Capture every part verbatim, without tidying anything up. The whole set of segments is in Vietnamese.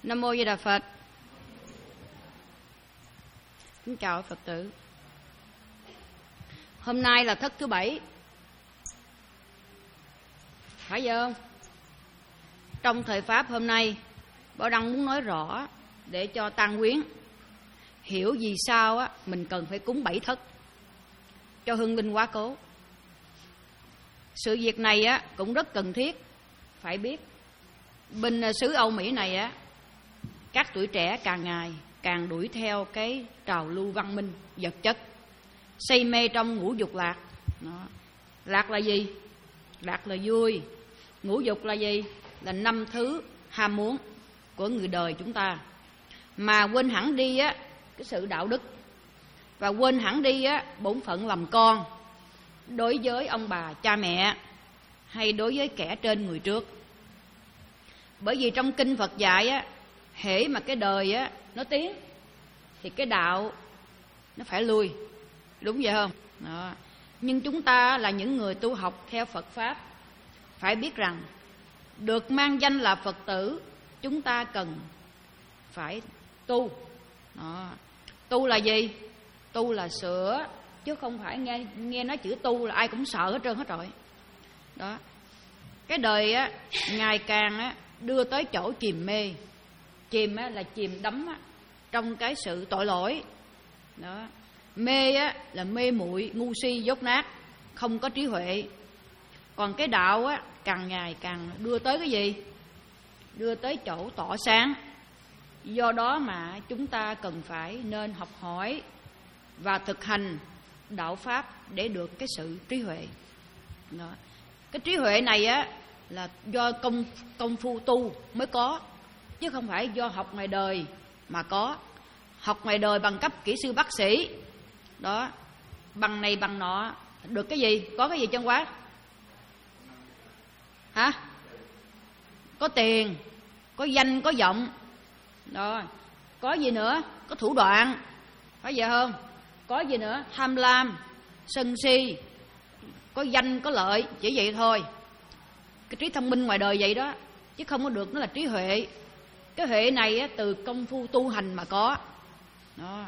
Nam mô Di Đà Phật. Kính chào Phật tử. Hôm nay là thất thứ bảy, phải vậy không? Trong thời Pháp hôm nay, Bảo Đăng muốn nói rõ để cho tăng quyến hiểu vì sao á mình cần phải cúng bảy thất cho hương linh quá cố. Sự việc này á cũng rất cần thiết phải biết. Bên xứ Âu Mỹ này á, các tuổi trẻ càng ngày càng đuổi theo cái trào lưu văn minh vật chất, say mê trong ngũ dục lạc. Đó. Lạc là gì? Lạc là vui. Ngũ dục là gì? Là năm thứ ham muốn của người đời chúng ta, mà quên hẳn đi á cái sự đạo đức, và quên hẳn đi á bổn phận làm con đối với ông bà cha mẹ hay đối với kẻ trên người trước. Bởi vì trong kinh Phật dạy á, hễ mà cái đời á nó tiến thì cái đạo nó phải lui, đúng vậy không? Đó. Nhưng chúng ta là những người tu học theo Phật Pháp phải biết rằng được mang danh là Phật tử, chúng ta cần phải tu. Đó. Tu là gì? Tu là sửa, chứ không phải nghe nghe nói chữ tu là ai cũng sợ hết trơn hết rồi. Đó. Cái đời á ngày càng á đưa tới chỗ chìm mê. Chìm á là chìm đắm á trong cái sự tội lỗi. Đó. Mê á là mê muội, ngu si, dốt nát, không có trí huệ. Còn cái đạo á càng ngày càng đưa tới cái gì? Đưa tới chỗ tỏ sáng. Do đó mà chúng ta cần phải nên học hỏi và thực hành đạo Pháp để được cái sự trí huệ. Đó. Cái trí huệ này á là do công, công phu tu mới có, chứ không phải do học ngoài đời mà có. Học ngoài đời bằng cấp kỹ sư bác sĩ, đó, bằng này bằng nọ, được cái gì? Có cái gì chân quá? Hả? Có tiền, có danh, có vọng. Đó. Có gì nữa? Có thủ đoạn, phải vậy không? Có gì nữa? Tham lam, sân si, có danh, có lợi, chỉ vậy thôi. Cái trí thông minh ngoài đời vậy đó, chứ không có được nó là trí huệ. Cái huệ này á, từ công phu tu hành mà có. Đó.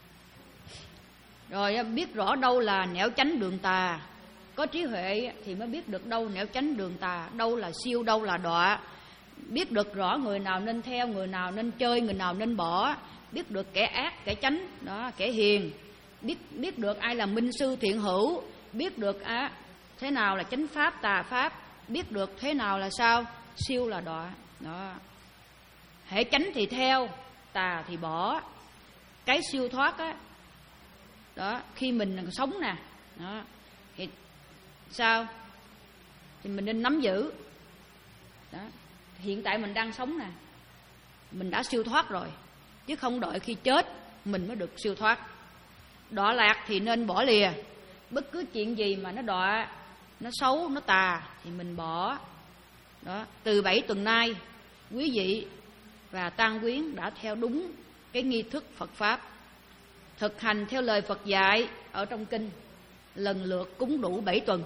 Rồi biết rõ đâu là nẻo tránh đường tà. Có trí huệ thì mới biết được đâu nẻo tránh đường tà, đâu là siêu, đâu là đọa. Biết được rõ người nào nên theo, người nào nên chơi, người nào nên bỏ. Biết được kẻ ác, kẻ chánh, đó, kẻ hiền. Biết biết được ai là minh sư thiện hữu. Biết được á, thế nào là chánh pháp, tà pháp. Biết được thế nào là sao? Siêu là đọa. Đó. Hễ chánh thì theo, tà thì bỏ. Cái siêu thoát á, đó, khi mình sống nè, đó, thì sao? Thì mình nên nắm giữ. Đó. Hiện tại mình đang sống nè, mình đã siêu thoát rồi, chứ không đợi khi chết mình mới được siêu thoát. Đọa lạc thì nên bỏ lìa. Bất cứ chuyện gì mà nó đọa, nó xấu, nó tà thì mình bỏ. Đó. Từ bảy tuần nay, quý vị và tăng quyến đã theo đúng cái nghi thức Phật Pháp, thực hành theo lời Phật dạy ở trong kinh, lần lượt cúng đủ bảy tuần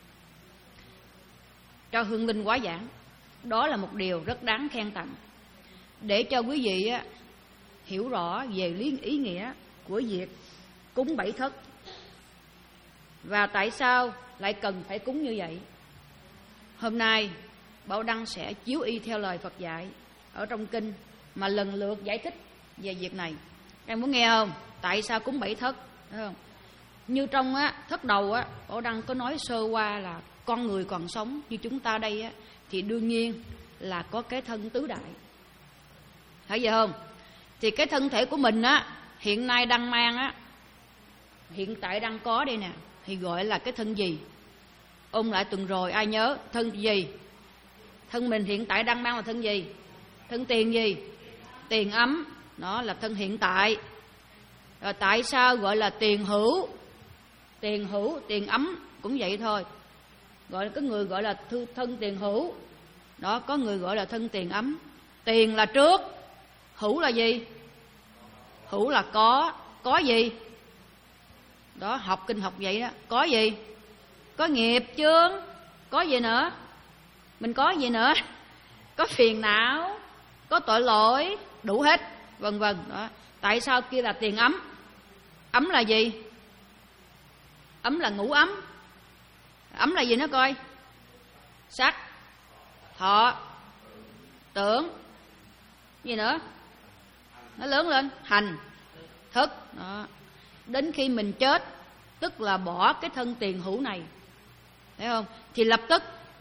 cho hương linh quá giảng. Đó là một điều rất đáng khen tặng, để cho quý vị á, hiểu rõ về lý ý nghĩa của việc cúng bảy thất và tại sao lại cần phải cúng như vậy. Hôm nay Bảo Đăng sẽ chiếu y theo lời Phật dạy ở trong kinh mà lần lượt giải thích về việc này. Em muốn nghe không? Tại sao cúng bảy thất? Thấy không? Như trong á, thất đầu á, Bảo Đăng có nói sơ qua là con người còn sống như chúng ta đây á, thì đương nhiên là có cái thân tứ đại. Thấy vậy không? Thì cái thân thể của mình á, hiện nay đang mang á, hiện tại đang có đây nè, thì gọi là cái thân gì? Ôn lại tuần rồi ai nhớ thân gì? Thân mình hiện tại đang mang là thân gì? Thân tiền gì? Tiền ấm. Đó là thân hiện tại. Rồi tại sao gọi là tiền hữu? Tiền hữu, tiền ấm cũng vậy thôi. Gọi là có người gọi là thư, thân tiền hữu. Đó, có người gọi là thân tiền ấm. Tiền là trước, hữu là gì? Hữu là có. Có gì? Đó, học kinh học vậy đó. Có gì? Có nghiệp chướng. Có gì nữa? Mình có gì nữa? Có phiền não, có tội lỗi, đủ hết, vân vân đó. Tại sao kia là tiền ấm? Ấm là gì? Ấm là ngũ ấm. Ấm là gì nó coi? Sắc, thọ, tưởng, gì nữa? Nó lớn lên, hành, thức đó. Đến khi mình chết, tức là bỏ cái thân tiền hữu này, thấy không? Thì lập tức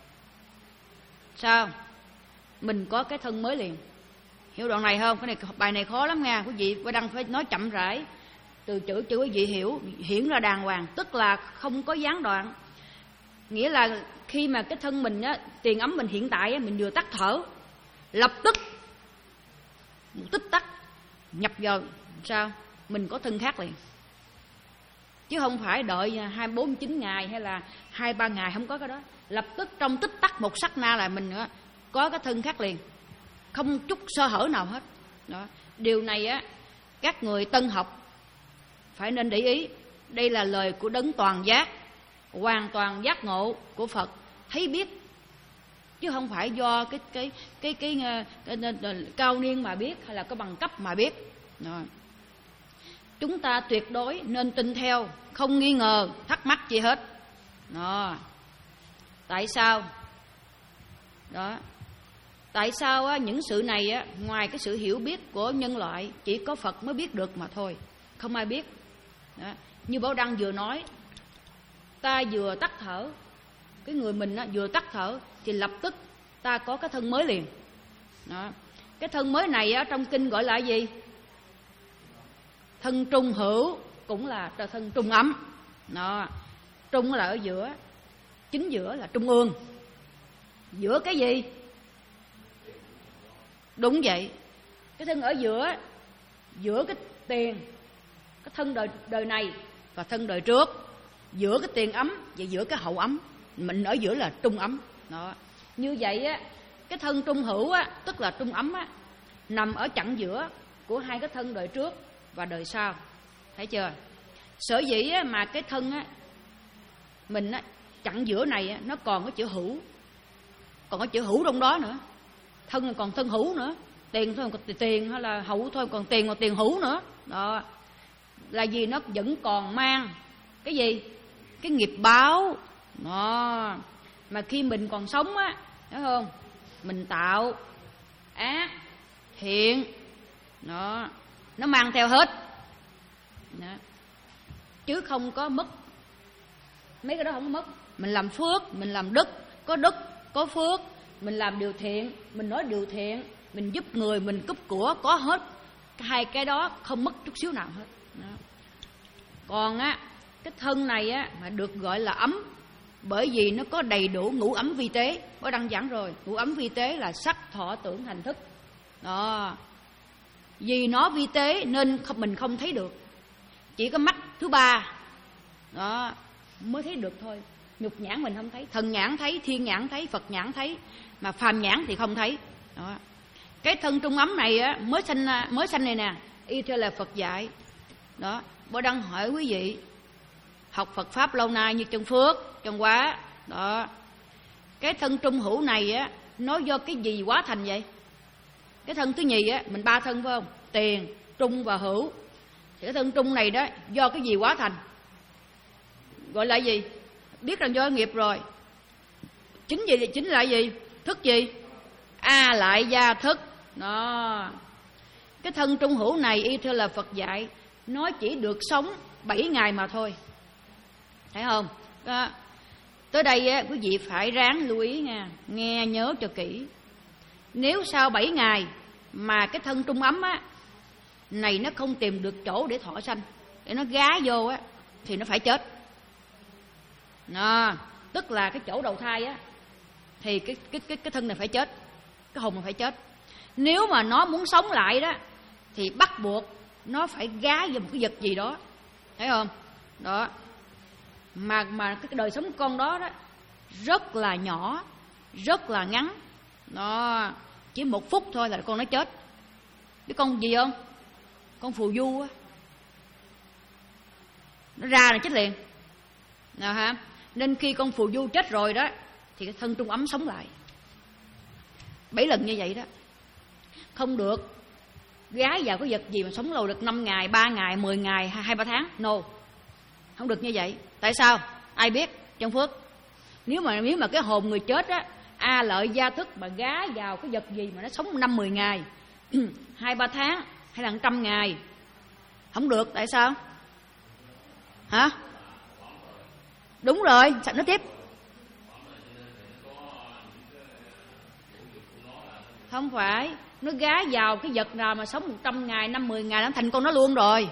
sao? Mình có cái thân mới liền. Hiểu đoạn này không? Cái này bài này khó lắm nha quý vị. Tôi đang phải nói chậm rãi, từ chữ chữ quý vị hiểu, hiển ra đàng hoàng. Tức là không có gián đoạn. Nghĩa là khi mà cái thân mình á, tiền ấm mình hiện tại á, mình vừa tắt thở, lập tức một tích tắc nhập vào sao? Mình có thân khác liền. Chứ không phải đợi hai bốn chín ngày hay là hai ba ngày, không có cái đó. Lập tức trong tích tắc một sát na là mình có cái thân khác liền, không chút sơ hở nào hết đó. Điều này á, các người tân học phải nên để ý. Đây là lời của đấng toàn giác, hoàn toàn giác ngộ của Phật, thấy biết, chứ không phải do cái cái cái cái, cái, cái, cái, cái cao niên mà biết hay là có bằng cấp mà biết đó. Chúng ta tuyệt đối nên tin theo, không nghi ngờ, thắc mắc gì hết đó. Tại sao đó? Tại sao á, những sự này á, ngoài cái sự hiểu biết của nhân loại, chỉ có Phật mới biết được mà thôi, không ai biết đó. Như Bảo Đăng vừa nói, ta vừa tắt thở, cái người mình á, vừa tắt thở thì lập tức ta có cái thân mới liền đó. Cái thân mới này á, trong kinh gọi là gì? Thân trung hữu, cũng là thân trung ấm đó. Trung là ở giữa, chính giữa là trung ương. Giữa cái gì? Đúng vậy. Cái thân ở giữa, giữa cái tiền, cái thân đời, đời này và thân đời trước, giữa cái tiền ấm và giữa cái hậu ấm, mình ở giữa là trung ấm đó. Như vậy á, cái thân trung hữu á, tức là trung ấm á, nằm ở chặng giữa của hai cái thân đời trước và đời sau, thấy chưa? Sở dĩ á, mà cái thân á, mình á, chặng giữa này á, nó còn có chữ hữu, còn có chữ hữu trong đó nữa. Thân còn thân hữu nữa, tiền thôi còn tiền, hay là hữu thôi còn tiền, còn tiền hữu nữa đó. Là vì nó vẫn còn mang cái gì? Cái nghiệp báo đó. Mà khi mình còn sống á, thấy không, mình tạo ác thiện đó, nó mang theo hết đó. Chứ không có mất. Mấy cái đó không có mất. Mình làm phước, mình làm đức, có đức, có phước. Mình làm điều thiện, mình nói điều thiện, mình giúp người, mình cúp của, có hết. Hai cái đó không mất chút xíu nào hết đó. Còn á, cái thân này á, mà được gọi là ấm, bởi vì nó có đầy đủ ngũ ấm vi tế. Có đăng giảng rồi, ngũ ấm vi tế là sắc, thọ, tưởng, hành, thức đó. Vì nó vi tế nên mình không thấy được. Chỉ có mắt thứ ba đó mới thấy được thôi. Nhục nhãn mình không thấy, thần nhãn thấy, thiên nhãn thấy, Phật nhãn thấy, mà phàm nhãn thì không thấy đó. Cái thân trung ấm này á, mới sanh mới sanh này nè, y theo là Phật dạy đó. Bố Đăng hỏi quý vị, học Phật pháp lâu nay như chân phước, chân hóa đó, cái thân trung hữu này á, nó do cái gì hóa thành vậy? Cái thân thứ nhì á, mình ba thân phải không? Tiền, trung và hữu. Thì cái thân trung này đó do cái gì hóa thành? Gọi là gì? Biết rằng do nghiệp rồi. Chính gì? Chính là gì? Thức gì? A à, lại gia thức đó. Cái thân trung hữu này y theo là Phật dạy, nó chỉ được sống bảy ngày mà thôi, thấy không đó. Tới đây á, quý vị phải ráng lưu ý nha, nghe nhớ cho kỹ. Nếu sau bảy ngày mà cái thân trung ấm á này nó không tìm được chỗ để thọ sanh, để nó gá vô á, thì nó phải chết đó. Tức là cái chỗ đầu thai á, thì cái cái cái cái thân này phải chết, cái hồn này phải chết. Nếu mà nó muốn sống lại đó, thì bắt buộc nó phải gá vào một cái vật gì đó, thấy không đó. Mà mà cái đời sống con đó đó rất là nhỏ, rất là ngắn đó, chỉ một phút thôi là con nó chết. Biết con gì không? Con phù du á, nó ra là chết liền nào hả. Nên khi con phù du chết rồi đó, thì cái thân trung ấm sống lại bảy lần như vậy đó. không được gái vào cái vật gì mà sống lâu được năm ngày, ba ngày, mười ngày, hai ba tháng. No, không được như vậy. Tại sao? Ai biết? Trong Phước, nếu mà nếu mà cái hồn người chết á, a lợi gia thức mà gá vào cái vật gì mà nó sống năm mười ngày, hai ba tháng hay là trăm ngày, không được. Tại sao? Hả? Đúng rồi, sao nói tiếp? Không phải, nó gá vào cái vật nào mà sống một trăm ngày, năm mười ngày, nó thành con nó luôn rồi.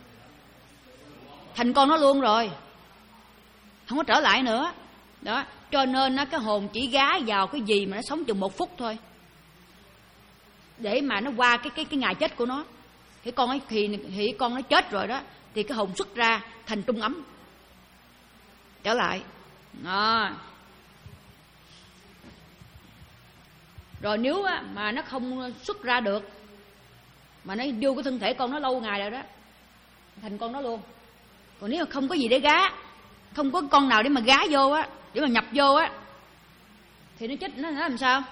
Thành con nó luôn rồi, không có trở lại nữa. Đó, cho nên nó cái hồn chỉ gá vào cái gì mà nó sống chừng một phút thôi, để mà nó qua cái cái cái ngày chết của nó. Cái con ấy thì thì con nó chết rồi đó, thì cái hồn xuất ra thành trung ấm trở lại. Đó. Rồi nếu á, mà nó không xuất ra được, mà nó vô cái thân thể con nó lâu ngày rồi đó, thành con nó luôn. Còn nếu mà không có gì để gá, không có con nào để mà gá vô á, để mà nhập vô á, thì nó chết. Nó làm sao?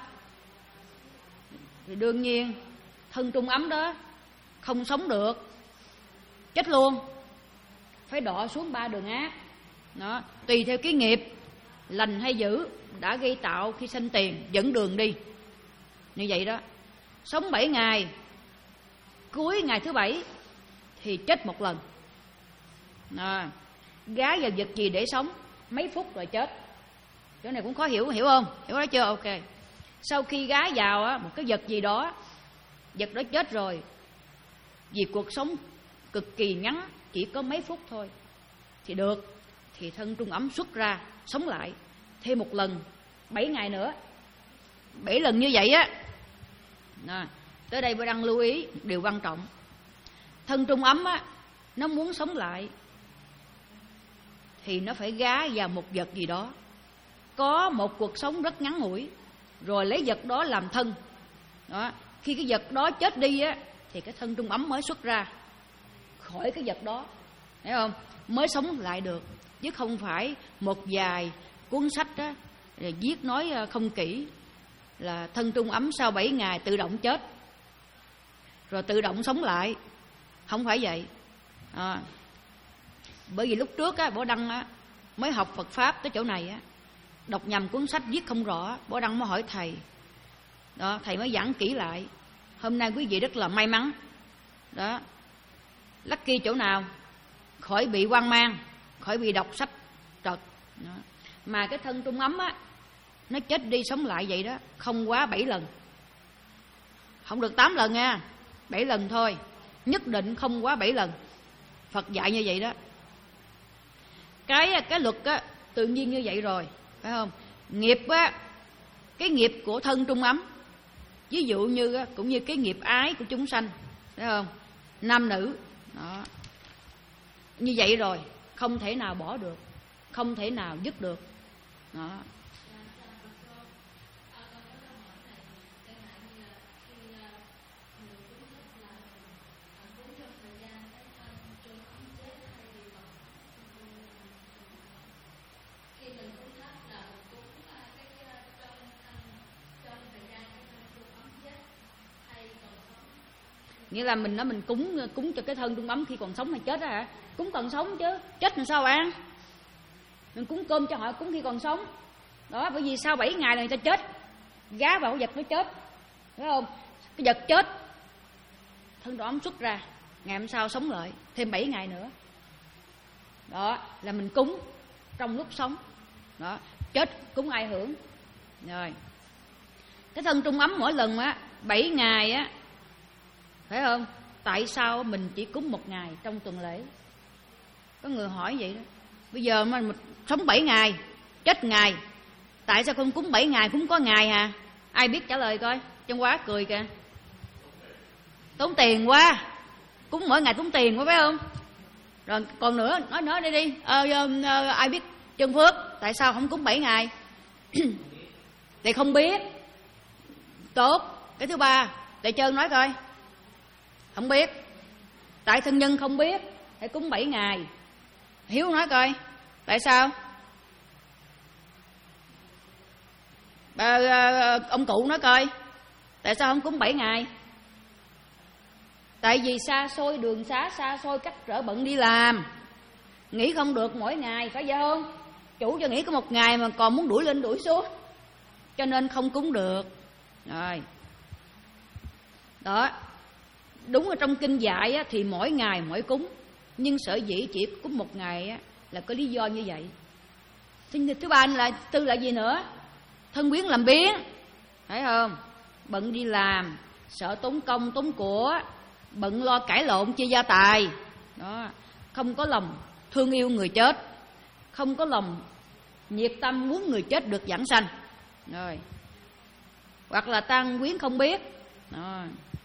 Thì đương nhiên thân trung ấm đó không sống được, chết luôn, phải đọa xuống ba đường ác. Đó, tùy theo cái nghiệp lành hay dữ đã gây tạo khi sanh tiền, dẫn đường đi như vậy đó. Sống bảy ngày, cuối ngày thứ bảy thì chết một lần. Đó, gá vào vật gì để sống mấy phút rồi chết. Chỗ này cũng khó hiểu, hiểu không? Hiểu đó chưa? Ok. Sau khi gá vào á, một cái vật gì đó, vật đó chết rồi, vì cuộc sống cực kỳ ngắn, chỉ có mấy phút thôi, thì được, thì thân trung ấm xuất ra sống lại thêm một lần bảy ngày nữa. Bảy lần như vậy á. Đó. Tới đây tôi đang lưu ý điều quan trọng. Thân trung ấm á, nó muốn sống lại thì nó phải gá vào một vật gì đó, có một cuộc sống rất ngắn ngủi, rồi lấy vật đó làm thân. Đó. Khi cái vật đó chết đi á, thì cái thân trung ấm mới xuất ra khỏi cái vật đó, hiểu không? Mới sống lại được, chứ không phải một vài cuốn sách á, viết nói không kỹ là thân trung ấm sau bảy ngày tự động chết, rồi tự động sống lại. Không phải vậy. À, bởi vì lúc trước á, Bảo Đăng á, mới học Phật Pháp tới chỗ này á, đọc nhầm cuốn sách viết không rõ, Bảo Đăng mới hỏi thầy. Đó, thầy mới giảng kỹ lại. Hôm nay quý vị rất là may mắn. Đó, lucky chỗ nào? Khỏi bị hoang mang, khỏi bị đọc sách trật. Đó. Mà cái thân trung ấm á, nó chết đi sống lại vậy đó, không quá bảy lần. Không được tám lần nha, bảy lần thôi. Nhất định không quá bảy lần. Phật dạy như vậy đó. Cái cái luật á, tự nhiên như vậy rồi, phải không? Nghiệp á, cái nghiệp của thân trung ấm, ví dụ như á, cũng như cái nghiệp ái của chúng sanh, phải không? Nam nữ đó. Như vậy rồi, không thể nào bỏ được, không thể nào dứt được. Đó. Nghĩa là mình nói mình cúng cúng cho cái thân trung ấm khi còn sống hay chết á hả? Cúng còn sống chứ, chết làm sao ăn? Mình cúng cơm cho họ cúng khi còn sống. Đó, bởi vì sau bảy ngày là người ta chết, gá vào cái vật nó chết, phải không? Cái vật chết, thân trung ấm xuất ra, ngày hôm sau sống lại thêm bảy ngày nữa. Đó là mình cúng trong lúc sống. Đó, chết cúng ai hưởng. Rồi. Cái thân trung ấm mỗi lần á bảy ngày á, phải không? Tại sao mình chỉ cúng một ngày trong tuần lễ? Có người hỏi vậy đó. Bây giờ mà mình sống bảy ngày, chết ngày, tại sao không cúng bảy ngày, cúng có ngày à? Ai biết trả lời coi, trong quá cười kìa. Tốn tiền quá, cúng mỗi ngày tốn tiền quá, phải không? Rồi còn nữa, nói nói đi đi. Ờ, ờ, ai biết chân Phước, tại sao không cúng bảy ngày? Thì không biết. Tốt. Cái thứ ba, Đại Trơn nói coi. Không biết. Tại thân nhân không biết, phải cúng bảy ngày. Hiếu nói coi, tại sao? Bà, ông cụ nói coi, tại sao không cúng bảy ngày? Tại vì xa xôi, đường xá xa xôi, cách trở bận đi làm, nghỉ không được mỗi ngày, phải vậy không? Chủ cho nghỉ có một ngày mà còn muốn đuổi lên đuổi xuống, cho nên không cúng được. Rồi đó, đúng ở trong kinh dạy á, thì mỗi ngày mỗi cúng, nhưng sở dĩ chỉ cúng một ngày á, là có lý do như vậy. Thứ ba là tư là gì nữa? Thân quyến làm biếng, phải không? Bận đi làm, sợ tốn công tốn của, bận lo cãi lộn chia gia tài đó, không có lòng thương yêu người chết, không có lòng nhiệt tâm muốn người chết được vãng sanh. Rồi hoặc là tang quyến không biết đó.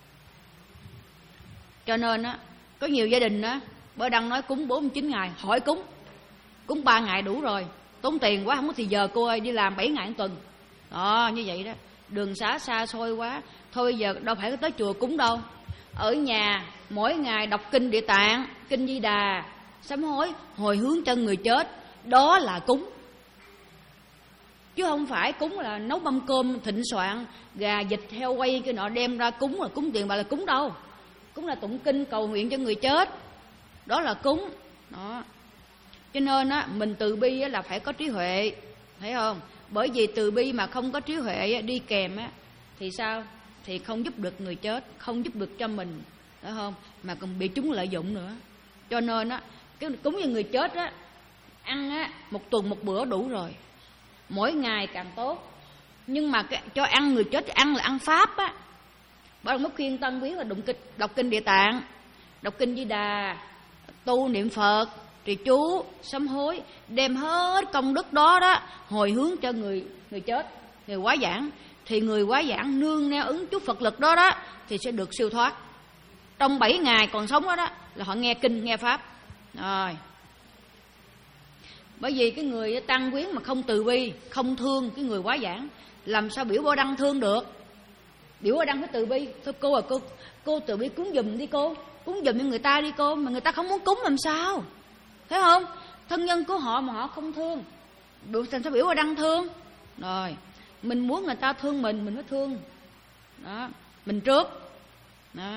Cho nên á, có nhiều gia đình á, Bơ Đăng nói cúng bốn mươi chín ngày, hỏi cúng cúng ba ngày đủ rồi, tốn tiền quá, không có thì giờ cô ơi, đi làm bảy ngày một tuần đó, như vậy đó. Đường xá xa xôi quá, thôi giờ đâu phải tới chùa cúng đâu, ở nhà mỗi ngày đọc kinh Địa Tạng, kinh Di Đà, sám hối hồi hướng cho người chết, đó là cúng. Chứ không phải cúng là nấu mâm cơm thịnh soạn, gà vịt heo quay cái nọ đem ra cúng là cúng tiền bà là cúng đâu. Cúng là tụng kinh cầu nguyện cho người chết, đó là cúng đó. Cho nên á, mình từ bi á, là phải có trí huệ, thấy không? Bởi vì từ bi mà không có trí huệ á, đi kèm á, thì sao? Thì không giúp được người chết, không giúp được cho mình, phải không? Mà còn bị chúng lợi dụng nữa. Cho nên á, cái cúng cho người chết á, ăn á, một tuần một bữa đủ rồi, mỗi ngày càng tốt. Nhưng mà cái, cho ăn người chết ăn là ăn pháp á. Bảo Mất khuyên tăng quyến là đọc kinh, đọc kinh Địa Tạng, đọc kinh Di Đà, tu niệm Phật, trì chú, sám hối, đem hết công đức đó đó hồi hướng cho người người chết, người quá giảng, thì người quá giảng nương neo ứng chút Phật lực đó đó thì sẽ được siêu thoát. Trong bảy ngày còn sống đó đó là họ nghe kinh nghe pháp. Rồi. Bởi vì cái người tăng quyến mà không từ bi, không thương cái người quá giảng, làm sao biểu Bơ Đăng thương được? Biểu Bơ Đăng phải từ bi. Thôi cô à, cô cô từ bi cúng giùm đi cô, cúng giùm cho người ta đi cô, mà người ta không muốn cúng làm sao? Thấy không? Thân nhân của họ mà họ không thương, làm sao biểu Bơ Đăng thương? Rồi, mình muốn người ta thương mình, mình phải thương đó, mình trước đó.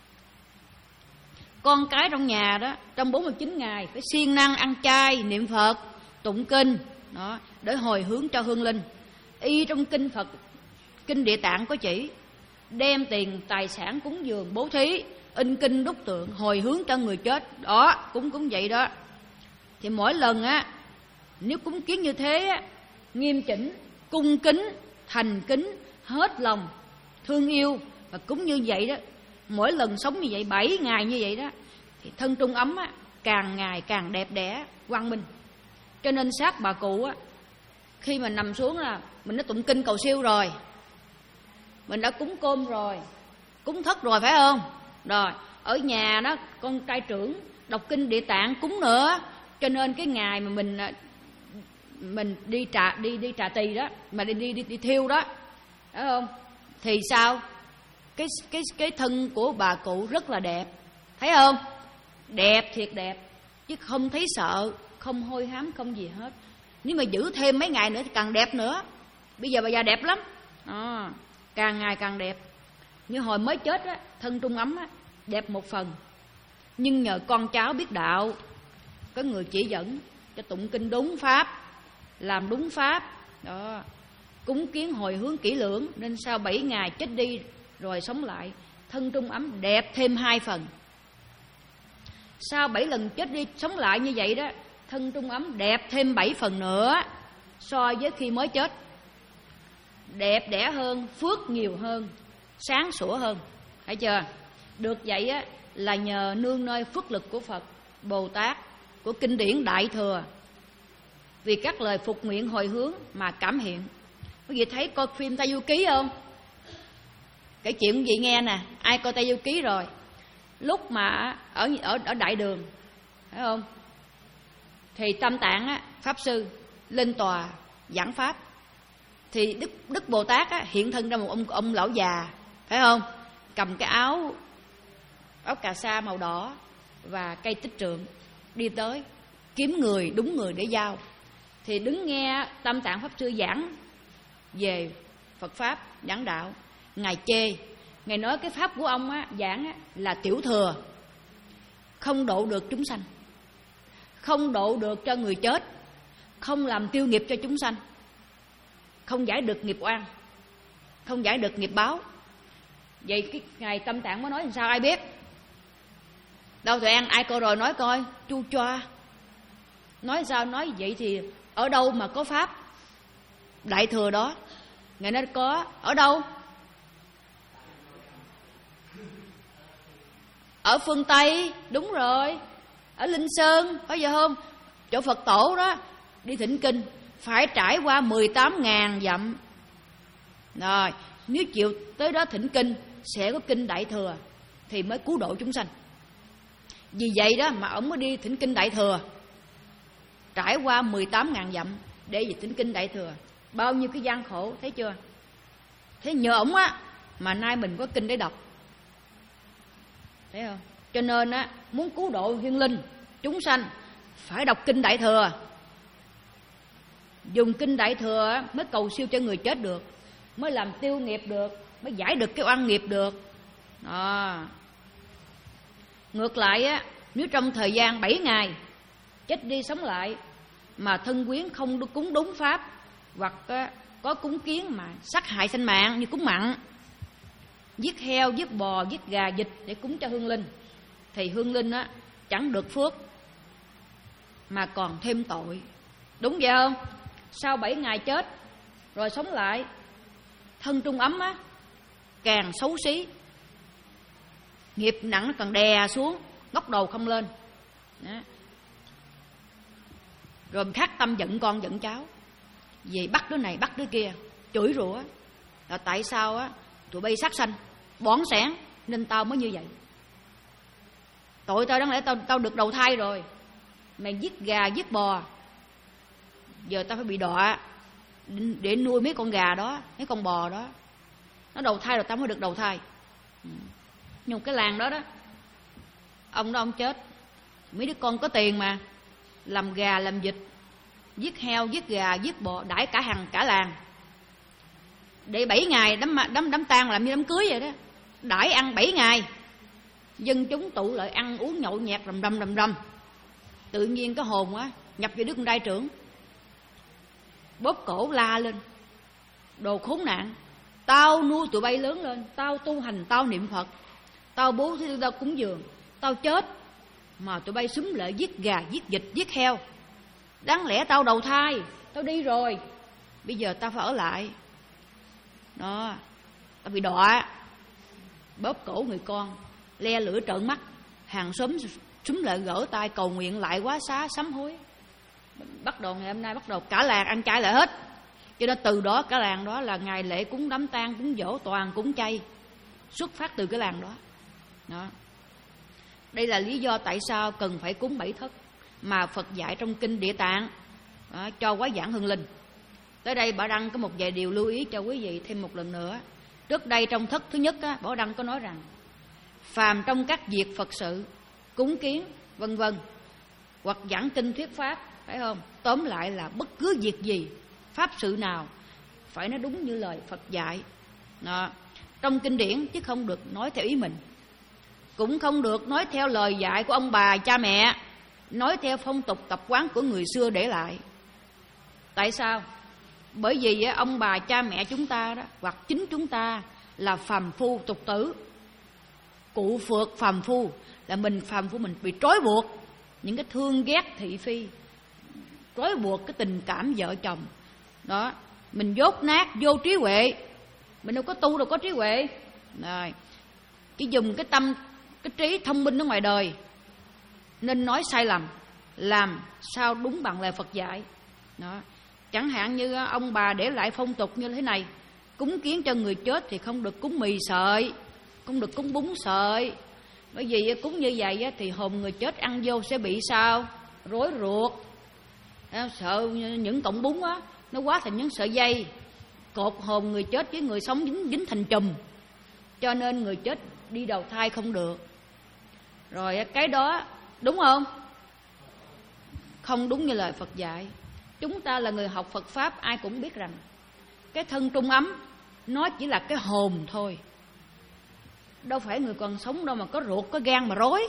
Con cái trong nhà đó, trong bốn mươi chín ngày phải siêng năng ăn chay, niệm Phật, tụng kinh đó, để hồi hướng cho hương linh. Y trong kinh Phật, kinh Địa Tạng có chỉ, đem tiền tài sản cúng dường bố thí, in kinh đúc tượng, hồi hướng cho người chết đó, cũng cũng vậy đó. Thì mỗi lần á, nếu cúng kiến như thế á, nghiêm chỉnh, cung kính, thành kính, hết lòng thương yêu và cúng như vậy đó, mỗi lần sống như vậy bảy ngày như vậy đó, thì thân trung ấm á, càng ngày càng đẹp đẽ, quang minh. Cho nên xác bà cụ á, khi mà nằm xuống là mình đã tụng kinh cầu siêu rồi, mình đã cúng cơm rồi, cúng thất rồi, phải không? Rồi ở nhà đó, con trai trưởng đọc kinh Địa Tạng cúng nữa. Cho nên cái ngày mà mình mình đi trà đi đi trà tỳ đó, mà đi đi đi, đi thiêu đó, phải không? Thì sao? Cái cái cái thân của bà cụ rất là đẹp, thấy không? Đẹp thiệt đẹp, chứ không thấy sợ, không hôi hám, không gì hết. Nếu mà giữ thêm mấy ngày nữa thì càng đẹp nữa. Bây giờ bà già đẹp lắm à, càng ngày càng đẹp. Như hồi mới chết á, thân trung ấm á, đẹp một phần, nhưng nhờ con cháu biết đạo, có người chỉ dẫn cho tụng kinh đúng pháp, làm đúng pháp đó, cúng kiến hồi hướng kỹ lưỡng, nên sau bảy ngày chết đi rồi sống lại, thân trung ấm đẹp thêm hai phần. Sau bảy lần chết đi sống lại như vậy đó, thân trung ấm đẹp thêm bảy phần nữa so với khi mới chết. Đẹp đẽ hơn, phước nhiều hơn, sáng sủa hơn. Thấy chưa? Được vậy á, là nhờ nương nơi phước lực của Phật, Bồ Tát, của kinh điển Đại Thừa, vì các lời phục nguyện hồi hướng mà cảm hiện. Quý vị thấy coi phim Tây Du Ký không? Cái chuyện quý vị nghe nè, ai coi Tây Du Ký rồi? Lúc mà ở ở ở đại đường, phải không? Thì Tam Tạng á, pháp sư lên tòa giảng pháp, thì Đức Đức Bồ Tát á, hiện thân ra một ông ông lão già, phải không? Cầm cái áo áo cà sa màu đỏ và cây tích trượng đi tới kiếm người đúng người để giao. Thì đứng nghe Tam Tạng pháp sư giảng về Phật pháp, giảng đạo, ngài chê, Ngài nói cái pháp của ông á, giảng á, là tiểu thừa, không độ được chúng sanh, không độ được cho người chết, không làm tiêu nghiệp cho chúng sanh, không giải được nghiệp oan, không giải được nghiệp báo. Vậy cái Ngài Tâm Tạng mới nói làm sao ai biết? Đâu Thầy An ai coi rồi nói coi, chu choa. Nói sao nói vậy thì ở đâu mà có pháp đại thừa đó? Ngài nói có, ở đâu? Ở phương Tây, đúng rồi. Ở Linh Sơn, phải giờ không? Chỗ Phật tổ đó, đi thỉnh kinh phải trải qua mười tám ngàn dặm. Rồi, nếu chịu tới đó thỉnh kinh sẽ có kinh đại thừa thì mới cứu độ chúng sanh. Vì vậy đó mà ông mới đi thỉnh kinh đại thừa, trải qua mười tám ngàn dặm để về thỉnh kinh đại thừa. Bao nhiêu cái gian khổ, thấy chưa? Thế nhờ ổng á mà nay mình có kinh để đọc, thấy không? Cho nên á, muốn cứu độ thiên linh chúng sanh phải đọc kinh đại thừa. Dùng kinh đại thừa mới cầu siêu cho người chết được, mới làm tiêu nghiệp được, mới giải được cái oan nghiệp được đó. Ngược lại á, nếu trong thời gian bảy ngày chết đi sống lại mà thân quyến không cúng đúng pháp, hoặc á, có cúng kiến mà sát hại sinh mạng như cúng mặn, giết heo, giết bò, giết gà, vịt để cúng cho hương linh, thì hương linh á chẳng được phước mà còn thêm tội. Đúng vậy không? Sau bảy ngày chết rồi sống lại, thân trung ấm á càng xấu xí, nghiệp nặng nó còn đè xuống, ngóc đầu không lên đó. Rồi khát tâm giận con giận cháu, về bắt đứa này bắt đứa kia, chửi rủa là tại sao á tụi bay sát sanh bỏn sẻn nên tao mới như vậy. Tội tao đáng lẽ tao tao được đầu thai rồi, mày giết gà giết bò, giờ tao phải bị đọa để nuôi mấy con gà đó, mấy con bò đó. Nó đầu thai rồi tao mới được đầu thai. Nhưng cái làng đó đó, ông đó ông chết, mấy đứa con có tiền mà làm gà làm vịt, giết heo giết gà giết bò, đãi cả hàng cả làng. Để bảy ngày đám đám đám tang làm như đám cưới vậy đó, đãi ăn bảy ngày, dân chúng tụ lại ăn uống nhậu nhẹt rầm rầm rầm rầm. Tự nhiên cái hồn á nhập về đứa con trai trưởng, bóp cổ la lên: đồ khốn nạn, tao nuôi tụi bay lớn lên, tao tu hành, tao niệm Phật, tao bố thí, tao cúng dường, tao chết mà tụi bay xúm lại giết gà giết vịt giết heo. Đáng lẽ tao đầu thai, tao đi rồi, bây giờ tao phải ở lại đó. Tao bị đọa, bóp cổ người con, le lưỡi trợn mắt, hàng xóm xúm lại gỡ tay cầu nguyện lại quá xá sám hối. Bắt đầu ngày hôm nay bắt đầu cả làng ăn chay lại hết. Cho nên từ đó cả làng đó là ngày lễ cúng đám tang cúng dỗ toàn cúng chay, xuất phát từ cái làng đó đó. Đây là lý do tại sao cần phải cúng bảy thất mà Phật dạy trong kinh Địa Tạng đó, cho quá giảng hương linh. Tới đây Bảo Đăng có một vài điều lưu ý cho quý vị thêm một lần nữa. Trước đây trong thất thứ nhất á, Bảo Đăng có nói rằng phàm trong các việc Phật sự, cúng kiến vân vân, hoặc giảng kinh thuyết pháp, phải không? Tóm lại là bất cứ việc gì, pháp sự nào phải nói đúng như lời Phật dạy đó, trong kinh điển, chứ không được nói theo ý mình, cũng không được nói theo lời dạy của ông bà cha mẹ, nói theo phong tục tập quán của người xưa để lại. Tại sao? Bởi vì ông bà cha mẹ chúng ta đó, hoặc chính chúng ta là phàm phu tục tử, cụ phượt phàm phu, là mình phàm phu, mình bị trói buộc những cái thương ghét thị phi, trói buộc cái tình cảm vợ chồng đó. Mình dốt nát vô trí huệ, mình đâu có tu đâu có trí huệ rồi, chỉ dùng cái tâm cái trí thông minh ở ngoài đời nên nói sai lầm, làm sao đúng bằng lời Phật dạy đó. Chẳng hạn như ông bà để lại phong tục như thế này: cúng kiến cho người chết thì không được cúng mì sợi, không được cúng bún sợi, bởi vì cúng như vậy thì hồn người chết ăn vô sẽ bị sao? Rối ruột, sợ những cọng bún á nó quá thành những sợi dây cột hồn người chết với người sống dính dính thành chùm, cho nên người chết đi đầu thai không được. Rồi cái đó đúng không? Không đúng như lời Phật dạy. Chúng ta là người học Phật Pháp, ai cũng biết rằng cái thân trung ấm nó chỉ là cái hồn thôi. đâu phải người còn sống đâu mà có ruột có gan mà rối.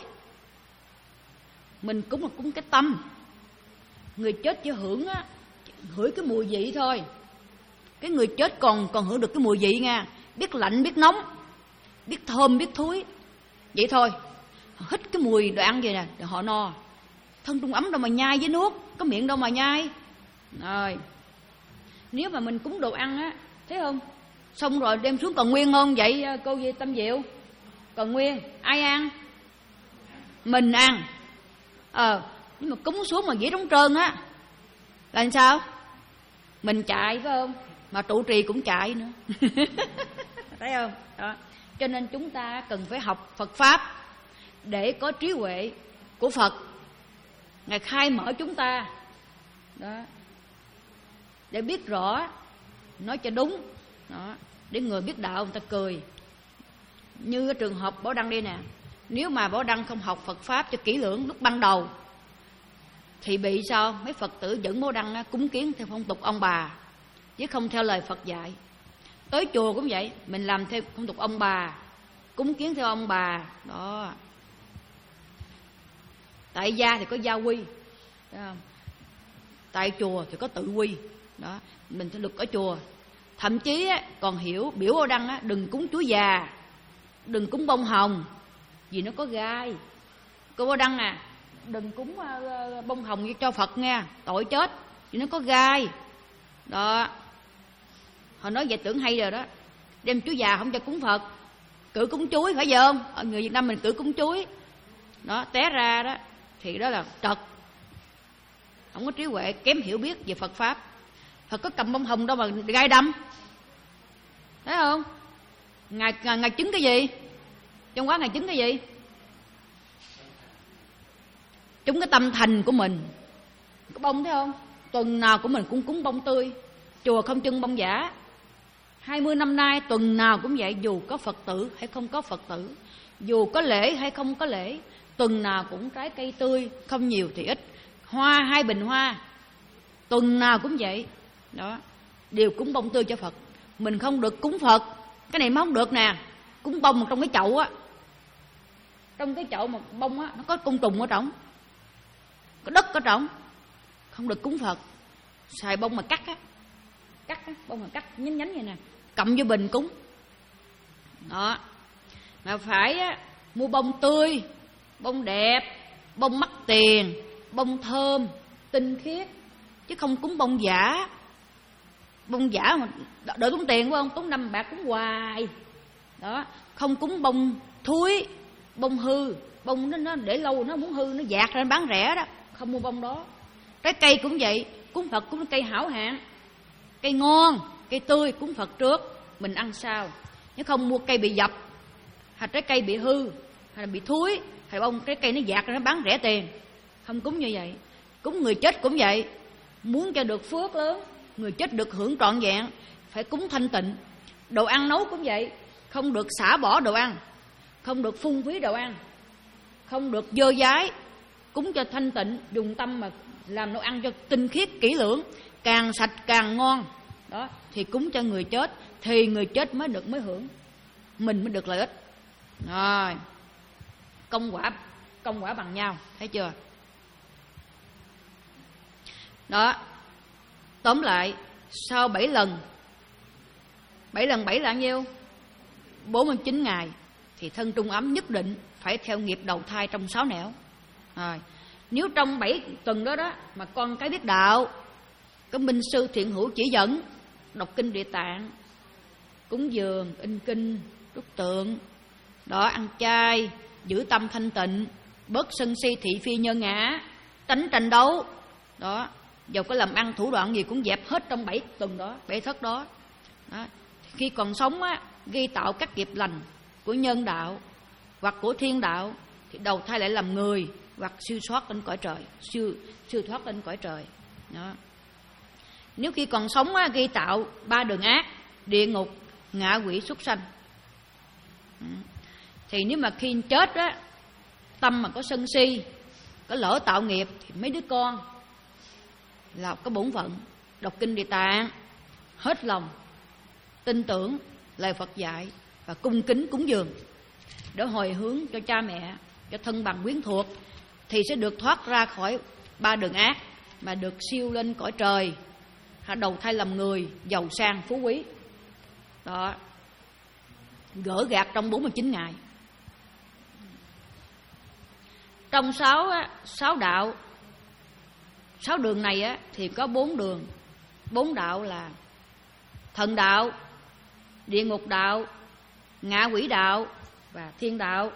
Mình cúng là cúng cái tâm. Người chết chỉ hưởng á, hửi cái mùi vị thôi. Cái người chết còn còn hưởng được cái mùi vị nha, biết lạnh biết nóng, biết thơm biết thúi, vậy thôi. Hít cái mùi đồ ăn vậy nè, để họ no. Thân trung ấm đâu mà nhai với nuốt, có miệng đâu mà nhai. Rồi nếu mà mình cúng đồ ăn á, thấy không, xong rồi đem xuống còn nguyên không vậy cô gì Tâm Diệu? Còn nguyên ai ăn? Mình ăn. Ờ nhưng mà cúng xuống mà dĩa trống trơn á là làm sao? Mình chạy phải không? Mà trụ trì cũng chạy nữa. Thấy không? Đó. Cho nên chúng ta cần phải học Phật Pháp để có trí huệ của Phật. Ngài khai mở chúng ta đó, để biết rõ, nói cho đúng đó, để người biết đạo người ta cười. Như cái trường hợp Bảo Đăng đây nè, nếu mà Bảo Đăng không học Phật Pháp cho kỹ lưỡng lúc ban đầu thì bị sao? Mấy Phật tử dẫn Bảo Đăng cúng kiến theo phong tục ông bà, chứ không theo lời Phật dạy. Tới chùa cũng vậy, mình làm theo phong tục ông bà, cúng kiến theo ông bà đó. Tại gia thì có gia quy, tại chùa thì có tự quy đó. Mình sẽ được ở chùa. Thậm chí á, còn hiểu biểu Bảo Đăng á, đừng cúng chuối già, đừng cúng bông hồng vì nó có gai. Cô Bảo Đăng à, đừng cúng uh, bông hồng cho Phật nha, tội chết vì nó có gai đó. Họ nói vậy tưởng hay rồi đó, đem chuối già không cho cúng Phật, cử cúng chuối phải không? Ở người Việt Nam mình cử cúng chuối đó, té ra đó thì đó là trật, không có trí huệ, kém hiểu biết về Phật Pháp. Phật có cầm bông hồng đâu mà gai đâm, thấy không? Ngài, ngài, ngài chứng cái gì? Trong quá Ngài chứng cái gì? Chúng cái tâm thành của mình. Có bông thấy không? Tuần nào của mình cũng cúng bông tươi, chùa không trưng bông giả. Hai mươi năm nay tuần nào cũng vậy, dù có Phật tử hay không có Phật tử, dù có lễ hay không có lễ, tuần nào cũng trái cây tươi, không nhiều thì ít, hoa hai bình hoa, tuần nào cũng vậy đó, đều cúng bông tươi cho Phật. Mình không được cúng Phật, cái này mới không được nè. Cúng bông trong cái chậu á, trong cái chậu mà bông á, nó có côn trùng ở trong, có đất ở trong, không được cúng Phật. Xài bông mà cắt á, cắt á, bông mà cắt nhánh nhánh vậy nè, cầm vô bình cúng đó. Mà phải á, mua bông tươi, bông đẹp, bông mắc tiền, bông thơm, tinh khiết, chứ không cúng bông giả. Bông giả mà đợi tốn tiền phải không? Tốn năm bạc cúng hoài đó. Không cúng bông thúi, bông hư, bông nó, nó để lâu nó muốn hư, nó dạt ra bán rẻ đó, không mua bông đó. Trái cây cũng vậy, cúng Phật cúng cây hảo hạng, cây ngon, cây tươi cúng Phật trước, mình ăn sao. Nếu không mua cây bị dập, hay trái cây bị hư, hay là bị thúi, hay bông trái cây nó dạt ra nó bán rẻ tiền, không cúng như vậy. Cúng người chết cũng vậy, muốn cho được phước lớn, người chết được hưởng trọn vẹn, phải cúng thanh tịnh. Đồ ăn nấu cũng vậy, không được xả bỏ đồ ăn, không được phung phí đồ ăn, không được dơ dái, cúng cho thanh tịnh, dùng tâm mà làm nấu ăn cho tinh khiết kỹ lưỡng, càng sạch càng ngon đó, thì cúng cho người chết, thì người chết mới được mới hưởng, mình mới được lợi ích. Rồi, công quả công quả bằng nhau, thấy chưa? Đó, tóm lại, sau bảy lần, bảy lần bảy là bao nhiêu? bốn mươi chín ngày, thì thân trung ấm nhất định phải theo nghiệp đầu thai trong sáu nẻo. Rồi, nếu trong bảy tuần đó đó mà con cái biết đạo, có minh sư thiện hữu chỉ dẫn, đọc kinh Địa Tạng, cúng dường, in kinh, đúc tượng, đó, ăn chay, giữ tâm thanh tịnh, bớt sân si thị phi nhân ngã, tránh tranh đấu, đó, dầu có làm ăn thủ đoạn gì cũng dẹp hết trong bảy tuần đó, bảy thất đó. Đó. Khi còn sống á, ghi tạo các nghiệp lành của nhân đạo hoặc của thiên đạo, thì đầu thai lại làm người hoặc siêu thoát lên cõi trời, siêu siêu thoát lên cõi trời. Đó. Nếu khi còn sống á, ghi tạo ba đường ác, địa ngục, ngạ quỷ, súc sanh, thì nếu mà khi chết á, tâm mà có sân si, có lỡ tạo nghiệp, thì mấy đứa con là có bổn phận đọc kinh Địa Tạng, hết lòng tin tưởng lời Phật dạy và cung kính cúng dường, để hồi hướng cho cha mẹ, cho thân bằng quyến thuộc, thì sẽ được thoát ra khỏi ba đường ác mà được siêu lên cõi trời, đầu thai làm người, giàu sang phú quý. Đó, gỡ gạt trong bốn mươi chín ngày. Trong sáu, sáu đạo, sáu đường này á, thì có bốn đường, bốn đạo là thần đạo, địa ngục đạo, ngạ quỷ đạo và thiên đạo.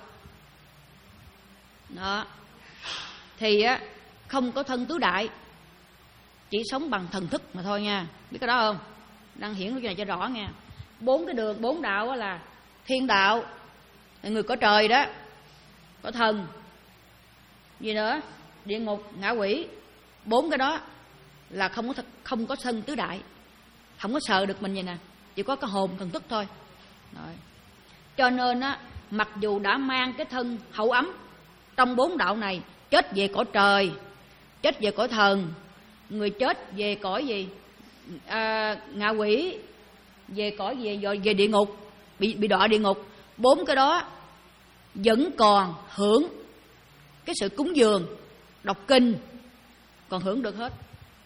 Đó, thì á, không có thân tứ đại, chỉ sống bằng thần thức mà thôi nha, biết cái đó không? Đang hiển cái này cho rõ nha. Bốn cái đường, bốn đạo á là thiên đạo, người có trời đó, có thần, gì nữa, địa ngục, ngạ quỷ. Bốn cái đó là không có không có thân tứ đại, không có sợ được mình vậy nè, chỉ có cái hồn thần thức thôi. Rồi. Cho nên á, mặc dù đã mang cái thân hậu ấm trong bốn đạo này, chết về cõi trời, chết về cõi thần, người chết về cõi gì, à, ngạ quỷ, về cõi về về địa ngục, bị bị đọa địa ngục. Bốn cái đó vẫn còn hưởng cái sự cúng dường, đọc kinh, còn hưởng được hết.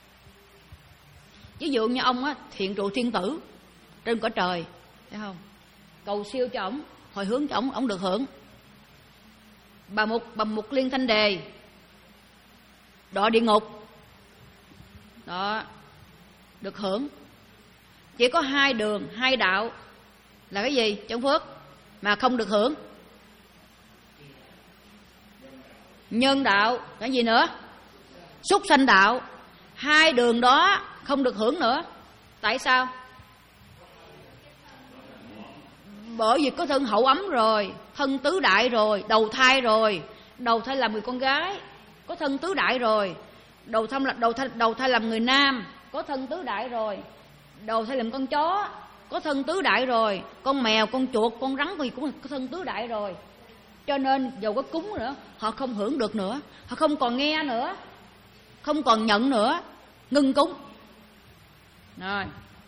Ví dụ như ông á, thiện trụ thiên tử trên cõi trời, thấy không? Cầu siêu cho ổng, hồi hướng cho ổng, ổng được hưởng. Bà mục bà mục liên thanh đề đọa địa ngục, đó, được hưởng. Chỉ có hai đường, hai đạo là cái gì trong phước mà không được hưởng? Nhân đạo, cái gì nữa? Súc sanh đạo. Hai đường đó không được hưởng nữa. Tại sao? Bởi vì có thân hậu ấm rồi, thân tứ đại rồi, đầu thai rồi, đầu thai làm người con gái, có thân tứ đại rồi, đầu thai đầu thai đầu thai làm người nam, có thân tứ đại rồi, đầu thai làm con chó, có thân tứ đại rồi, con mèo, con chuột, con rắn gì cũng có thân tứ đại rồi. Cho nên dầu có cúng nữa, họ không hưởng được nữa, họ không còn nghe nữa, không còn nhận nữa, ngưng cúng. Rồi.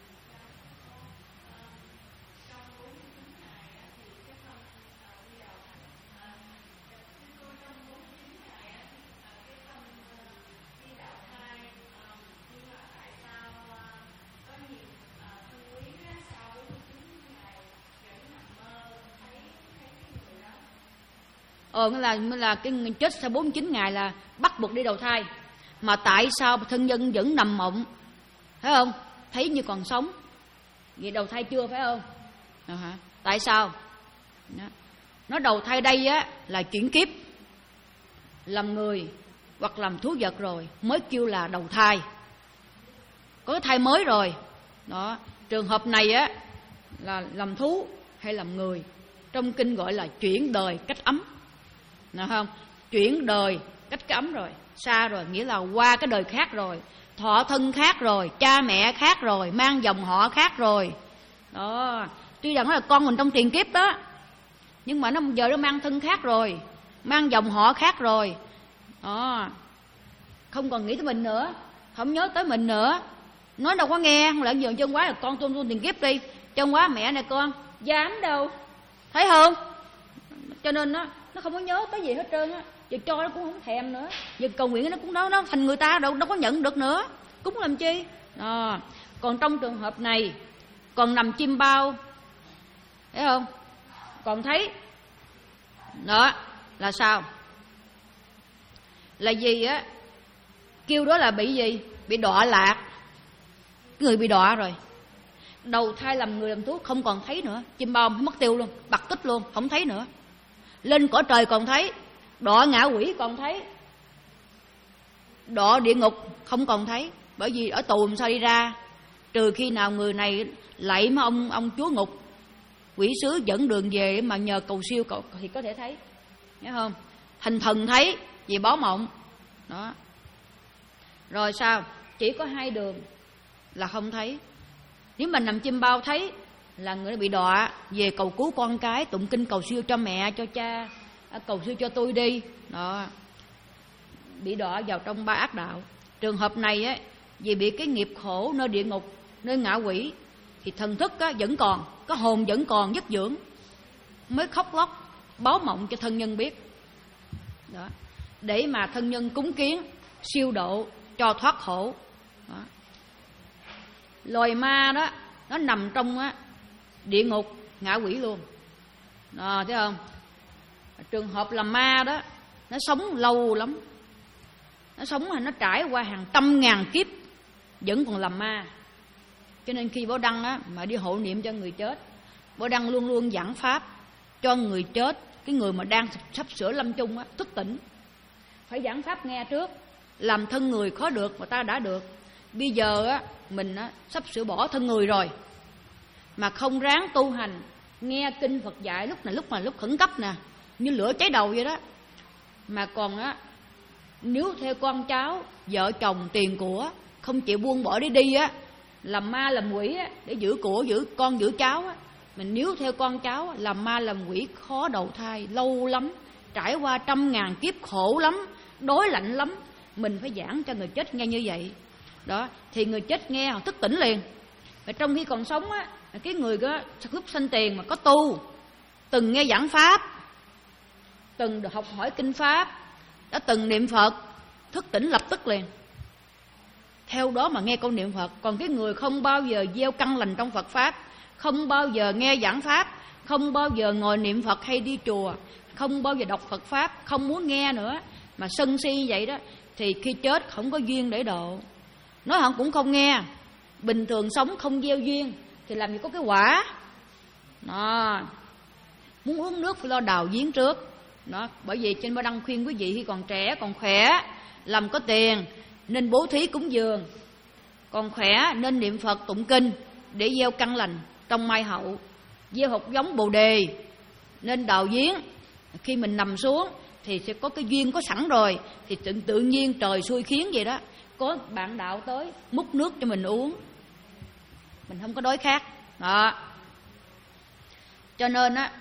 Ờ, nghĩa là, nghĩa là cái chết sau bốn mươi chín ngày là bắt buộc đi đầu thai. Mà tại sao thân nhân vẫn nằm mộng, phải không? Thấy như còn sống, vậy đầu thai chưa, phải không? À, hả? Tại sao? Đó. Nó đầu thai đây á là chuyển kiếp, làm người hoặc làm thú vật rồi mới kêu là đầu thai, có cái thai mới rồi. Đó, trường hợp này á là làm thú hay làm người, trong kinh gọi là chuyển đời cách ấm. Nào không? Chuyển đời cách cái ấm rồi, xa rồi, nghĩa là qua cái đời khác rồi, thọ thân khác rồi, cha mẹ khác rồi, mang dòng họ khác rồi. Đó, tuy rằng nó là con mình trong tiền kiếp đó, nhưng mà nó giờ nó mang thân khác rồi, mang dòng họ khác rồi. Đó, không còn nghĩ tới mình nữa, không nhớ tới mình nữa, nói đâu có nghe. Không lẽ giờ chân quá là con tôn tôn tiền kiếp đi, chân quá mẹ này con, dám đâu, thấy không? Cho nên nó nó không có nhớ tới gì hết trơn á, giờ cho nó cũng không thèm nữa, giờ cầu nguyện nó cũng đâu nó thành người ta đâu, đâu có nhận được nữa, cúng làm chi. Đó. Còn trong trường hợp này còn nằm chim bao, thấy không? Còn thấy đó là sao? Là gì á? Kêu đó là bị gì? Bị đọa lạc. Người bị đọa rồi, đầu thai làm người làm thú không còn thấy nữa, chim bao mất tiêu luôn, bặt tích luôn, không thấy nữa. Lên cõi trời còn thấy, đọa ngạ quỷ còn thấy, đọa địa ngục không còn thấy. Bởi vì ở tù làm sao đi ra, trừ khi nào người này lạy mấy ông ông chúa ngục, quỷ sứ dẫn đường về mà nhờ cầu siêu cầu, thì có thể thấy, nhớ không? Thành thần thấy vì báo mộng. Đó. Rồi sao? Chỉ có hai đường là không thấy. Nếu mình nằm chim bao thấy là người bị đọa về cầu cứu con cái, tụng kinh cầu siêu cho mẹ, cho cha, cầu siêu cho tôi đi. Đó, bị đọa vào trong ba ác đạo. Trường hợp này á, vì bị cái nghiệp khổ nơi địa ngục, nơi ngạ quỷ, thì thần thức á, vẫn còn, có hồn vẫn còn dứt dưỡng, mới khóc lóc báo mộng cho thân nhân biết đó, để mà thân nhân cúng kiến siêu độ cho thoát khổ đó. Loài ma đó nó nằm trong á, địa ngục ngạ quỷ luôn đó, thấy không? Trường hợp là ma đó nó sống lâu lắm, nó sống mà nó trải qua hàng trăm ngàn kiếp vẫn còn làm ma. Cho nên khi Bảo Đăng á, mà đi hộ niệm cho người chết, Bảo Đăng luôn luôn giảng pháp cho người chết, cái người mà đang sắp sửa lâm chung á, thức tỉnh. Phải giảng pháp nghe trước, làm thân người khó được mà ta đã được. Bây giờ á, mình á, sắp sửa bỏ thân người rồi, mà không ráng tu hành, nghe kinh Phật dạy lúc này lúc mà lúc khẩn cấp nè, như lửa cháy đầu vậy đó. Mà còn á, nếu theo con cháu, vợ chồng, tiền của không chịu buông bỏ để đi á, làm ma làm quỷ á, để giữ của, giữ con, giữ cháu á. Mình nếu theo con cháu làm ma làm quỷ khó đầu thai lâu lắm, trải qua trăm ngàn kiếp khổ lắm, đối lạnh lắm. Mình phải giảng cho người chết nghe như vậy đó, thì người chết nghe họ thức tỉnh liền. Và trong khi còn sống á, cái người đó lúc sanh tiền mà có tu, từng nghe giảng pháp, từng được học hỏi kinh pháp, đã từng niệm Phật, thức tỉnh lập tức liền. Theo đó mà nghe câu niệm Phật. Còn cái người không bao giờ gieo căn lành trong Phật pháp, không bao giờ nghe giảng pháp, không bao giờ ngồi niệm Phật hay đi chùa, không bao giờ đọc Phật pháp, không muốn nghe nữa, mà sân si như vậy đó, thì khi chết không có duyên để độ. Nói họ cũng không nghe. Bình thường sống không gieo duyên thì làm gì có cái quả đó. Muốn uống nước phải lo đào giếng trước đó. Bởi vì trên Bảo Đăng khuyên quý vị khi còn trẻ, còn khỏe, làm có tiền nên bố thí cúng dường, còn khỏe nên niệm Phật tụng kinh để gieo căn lành trong mai hậu. Gieo hột giống bồ đề nên đào giếng. Khi mình nằm xuống thì sẽ có cái duyên có sẵn rồi, thì tự, tự nhiên trời xui khiến vậy đó, có bạn đạo tới múc nước cho mình uống, mình không có đói khát đó. Cho nên á,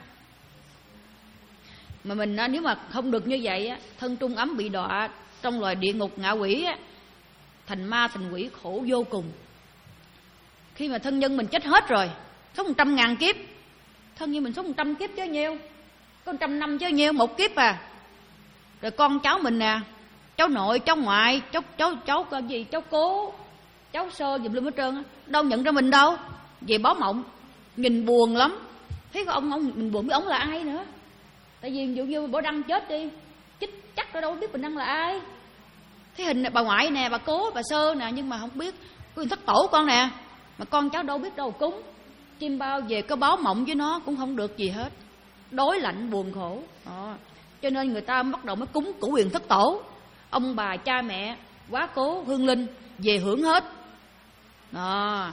mà mình á, nếu mà không được như vậy á, thân trung ấm bị đọa trong loài địa ngục ngạ quỷ á, thành ma thành quỷ khổ vô cùng. Khi mà thân nhân mình chết hết rồi, sống một trăm ngàn kiếp, thân như mình sống một trăm kiếp chứ nhiêu, có một trăm năm chứ nhiêu, một kiếp à. Rồi con cháu mình nè, cháu nội, cháu ngoại, cháu cháu cháu cái gì, cháu cố, cháu sơ dùm lum hết trơn á, đâu nhận ra mình đâu. Về báo mộng nhìn buồn lắm. Thấy cái ông ông mình buồn biết ông là ai nữa. Tại vì ví dụ như Bảo Đăng chết đi, chích chắc ở đâu biết mình Đăng là ai. Thấy hình bà ngoại nè, bà cố, bà sơ nè, nhưng mà không biết có thất tổ con nè, mà con cháu đâu biết đâu cúng. Chim bao về có báo mộng với nó cũng không được gì hết, đối lạnh buồn khổ đó. Cho nên người ta bắt đầu mới cúng cửu quyền thất tổ, ông bà cha mẹ quá cố hương linh về hưởng hết đó.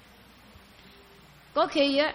Có khi á,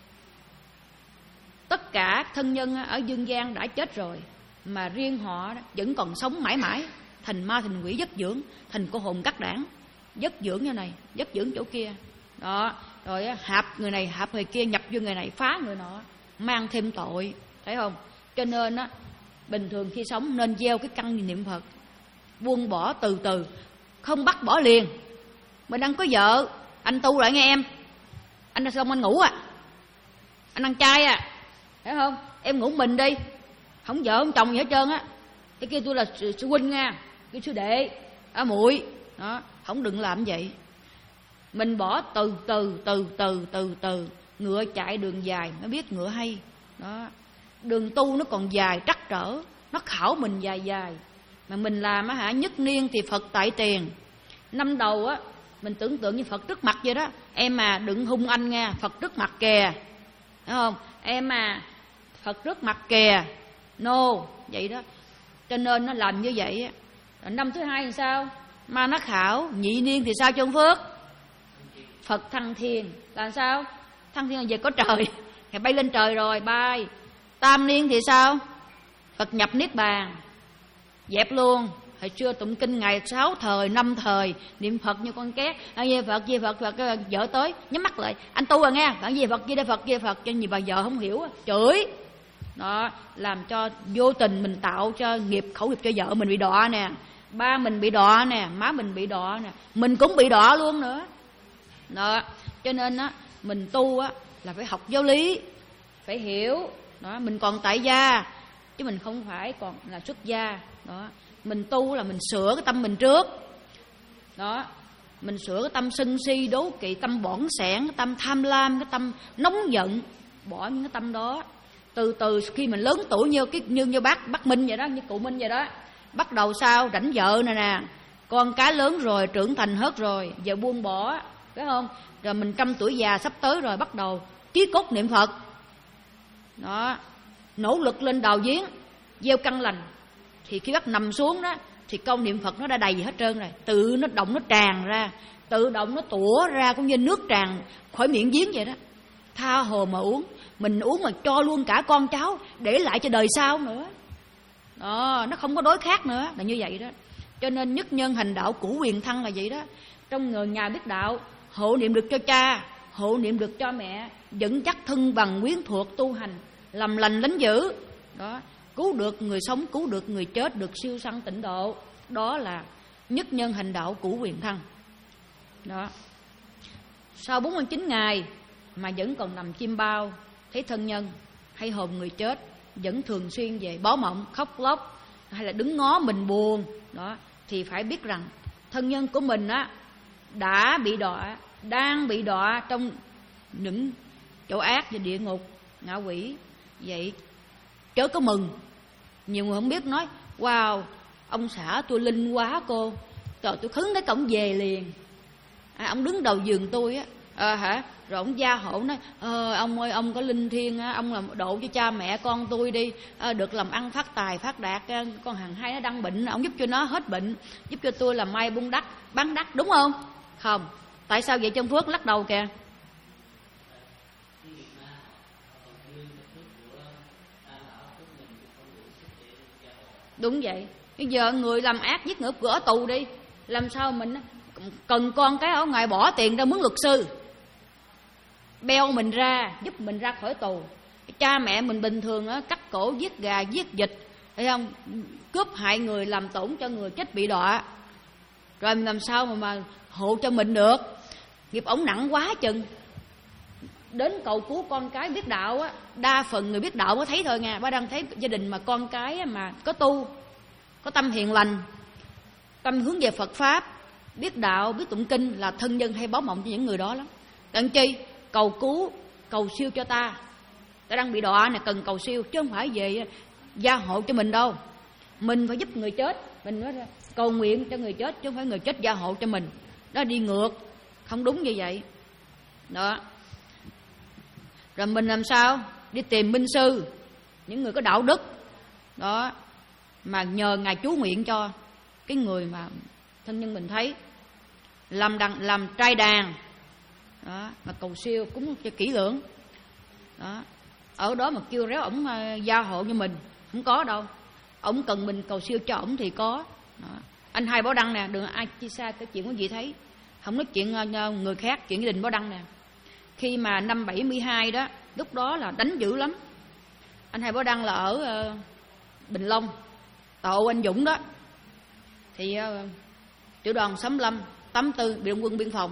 tất cả thân nhân ở dương gian đã chết rồi, mà riêng họ vẫn còn sống mãi mãi, thành ma thành quỷ dất dưỡng, thành cô hồn cắt đảng, dất dưỡng như này, dất dưỡng chỗ kia đó. Rồi hạp người này hạp người kia, nhập vô người này phá người nọ, mang thêm tội, thấy không? Cho nên á, bình thường khi sống nên gieo cái căn niệm Phật, buông bỏ từ từ, không bắt bỏ liền. Mình đang có vợ, anh tu lại nghe em, anh đã xong anh ngủ à, anh ăn chay à, thấy không? Em ngủ mình đi, không vợ không chồng gì hết trơn á. Cái kia tôi là sư huynh nha, cái sư đệ, á muội đó, không đừng làm vậy. Mình bỏ từ từ từ từ từ từ. Ngựa chạy đường dài mới biết ngựa hay đó. Đường tu nó còn dài trắc trở, nó khảo mình dài dài. Mà mình làm á hả, nhất niên thì Phật tại tiền. Năm đầu á, mình tưởng tượng như Phật trước mặt vậy đó. Em mà đừng hung anh nha, Phật trước mặt kìa, thấy không? Em mà Phật trước mặt kìa, no, vậy đó. Cho nên nó làm như vậy á. Rồi năm thứ hai thì sao? Ma nó khảo. Nhị niên thì sao Trương Phước? Phật thăng thiên là sao? Thăng thiên là về có trời, ngày bay lên trời rồi bay. Tam niên thì sao? Phật nhập niết bàn, dẹp luôn. Hồi xưa tụng kinh ngày sáu thời, năm thời, niệm Phật như con két. À, về Phật, về Phật, Phật, vợ tới nhắm mắt lại, anh tu rồi nghe, bạn về Phật, về đây Phật, về Phật. Cho nhiều bà vợ không hiểu, chửi đó, làm cho vô tình mình tạo cho nghiệp khẩu nghiệp cho vợ mình bị đọa nè, ba mình bị đọa nè, má mình bị đọa nè, mình cũng bị đọa luôn nữa đó. Cho nên á, mình tu á là phải học giáo lý, phải hiểu đó. Mình còn tại gia chứ mình không phải còn là xuất gia đó. Mình tu là mình sửa cái tâm mình trước đó. Mình sửa cái tâm sân si đố kỵ, tâm bỏng sẻn, cái tâm tham lam, cái tâm nóng giận, bỏ những cái tâm đó. Từ từ khi mình lớn tuổi như cái như như bác bác Minh vậy đó, như cụ Minh vậy đó, bắt đầu sao rảnh vợ nè nè, con cái lớn rồi, trưởng thành hết rồi, giờ buông bỏ, phải không? Rồi mình trăm tuổi già sắp tới rồi, bắt đầu chí cốt niệm Phật đó, nỗ lực lên đào giếng gieo căn lành. Thì khi bắt nằm xuống đó thì câu niệm Phật nó đã đầy hết trơn rồi, tự nó động nó tràn ra, tự động nó tủa ra, cũng như nước tràn khỏi miệng giếng vậy đó. Tha hồ mà uống, mình uống mà cho luôn cả con cháu để lại cho đời sau nữa đó, nó không có đối khác nữa, là như vậy đó. Cho nên nhất nhân hành đạo cũ quyền thăng là vậy đó. Trong người nhà biết đạo, hộ niệm được cho cha, hộ niệm được cho mẹ, vững chắc thân bằng quyến thuộc tu hành, làm lành lánh dữ đó, cứu được người sống, cứu được người chết, được siêu sanh tịnh độ. Đó là nhất nhân hành đạo cũ quyền thăng đó. Sau bốn mươi chín ngày mà vẫn còn nằm chim bao, thấy thân nhân hay hồn người chết, vẫn thường xuyên về báo mộng, khóc lóc, hay là đứng ngó mình buồn đó, thì phải biết rằng thân nhân của mình á đã bị đọa, đang bị đọa trong những chỗ ác và địa ngục, ngạ quỷ. Vậy chớ có mừng. Nhiều người không biết nói wow, ông xã tôi linh quá cô, trời tôi khấn tới cổng về liền. À, ông đứng đầu giường tôi á, à, hả? Rồi ông gia hộ nói ờ, ông ơi, ông có linh thiêng á, ông làm độ cho cha mẹ con tôi đi, à, được làm ăn phát tài phát đạt. Con hàng hai nó đang bệnh, ông giúp cho nó hết bệnh, giúp cho tôi làm may buôn đắc bán đắc, đúng không? Không. Tại sao vậy? Trong Phước lắc đầu kìa. Đúng vậy. Bây giờ người làm ác giết ngược cửa tù đi, làm sao mình cần con cái ở ngoài bỏ tiền ra mướn luật sư, beo mình ra, giúp mình ra khỏi tù. Cha mẹ mình bình thường á, cắt cổ, giết gà, giết vịt, thấy không? Cướp hại người, làm tổn cho người chết bị đọa. Rồi mình làm sao mà, mà hộ cho mình được? Nghiệp ổng nặng quá chừng. Đến cầu cứu con cái biết đạo á, đa phần người biết đạo mới thấy thôi nha. Bác đang thấy gia đình mà con cái mà có tu, có tâm hiền lành, tâm hướng về Phật Pháp, biết đạo, biết tụng kinh, là thân nhân hay báo mộng cho những người đó lắm. Cần chi? Cầu cứu, cầu siêu cho ta, ta đang bị đọa này, cần cầu siêu, chứ không phải về gia hộ cho mình đâu. Mình phải giúp người chết, mình nói cầu nguyện cho người chết, chứ không phải người chết gia hộ cho mình. Đó đi ngược, không đúng như vậy đó. Rồi mình làm sao? Đi tìm minh sư, những người có đạo đức đó, mà nhờ Ngài chú nguyện cho cái người mà thân nhân mình thấy, làm đàn, làm trai đàn đó, mà cầu siêu cúng cho kỹ lưỡng đó. Ở đó mà kêu réo ổng gia hộ cho mình không có đâu. Ổng cần mình cầu siêu cho ổng thì có đó. Anh Hai Bảo Đăng nè, đừng ai chia xa cái chuyện của gì thấy, không nói chuyện người khác, chuyện gia đình Bảo Đăng nè. Khi mà năm bảy mươi hai đó, lúc đó là đánh dữ lắm. Anh Hai Bảo Đăng là ở uh, Bình Long, tàu anh Dũng đó. Thì uh, tiểu đoàn Sấm Lâm tám tư bị Đông quân biên phòng,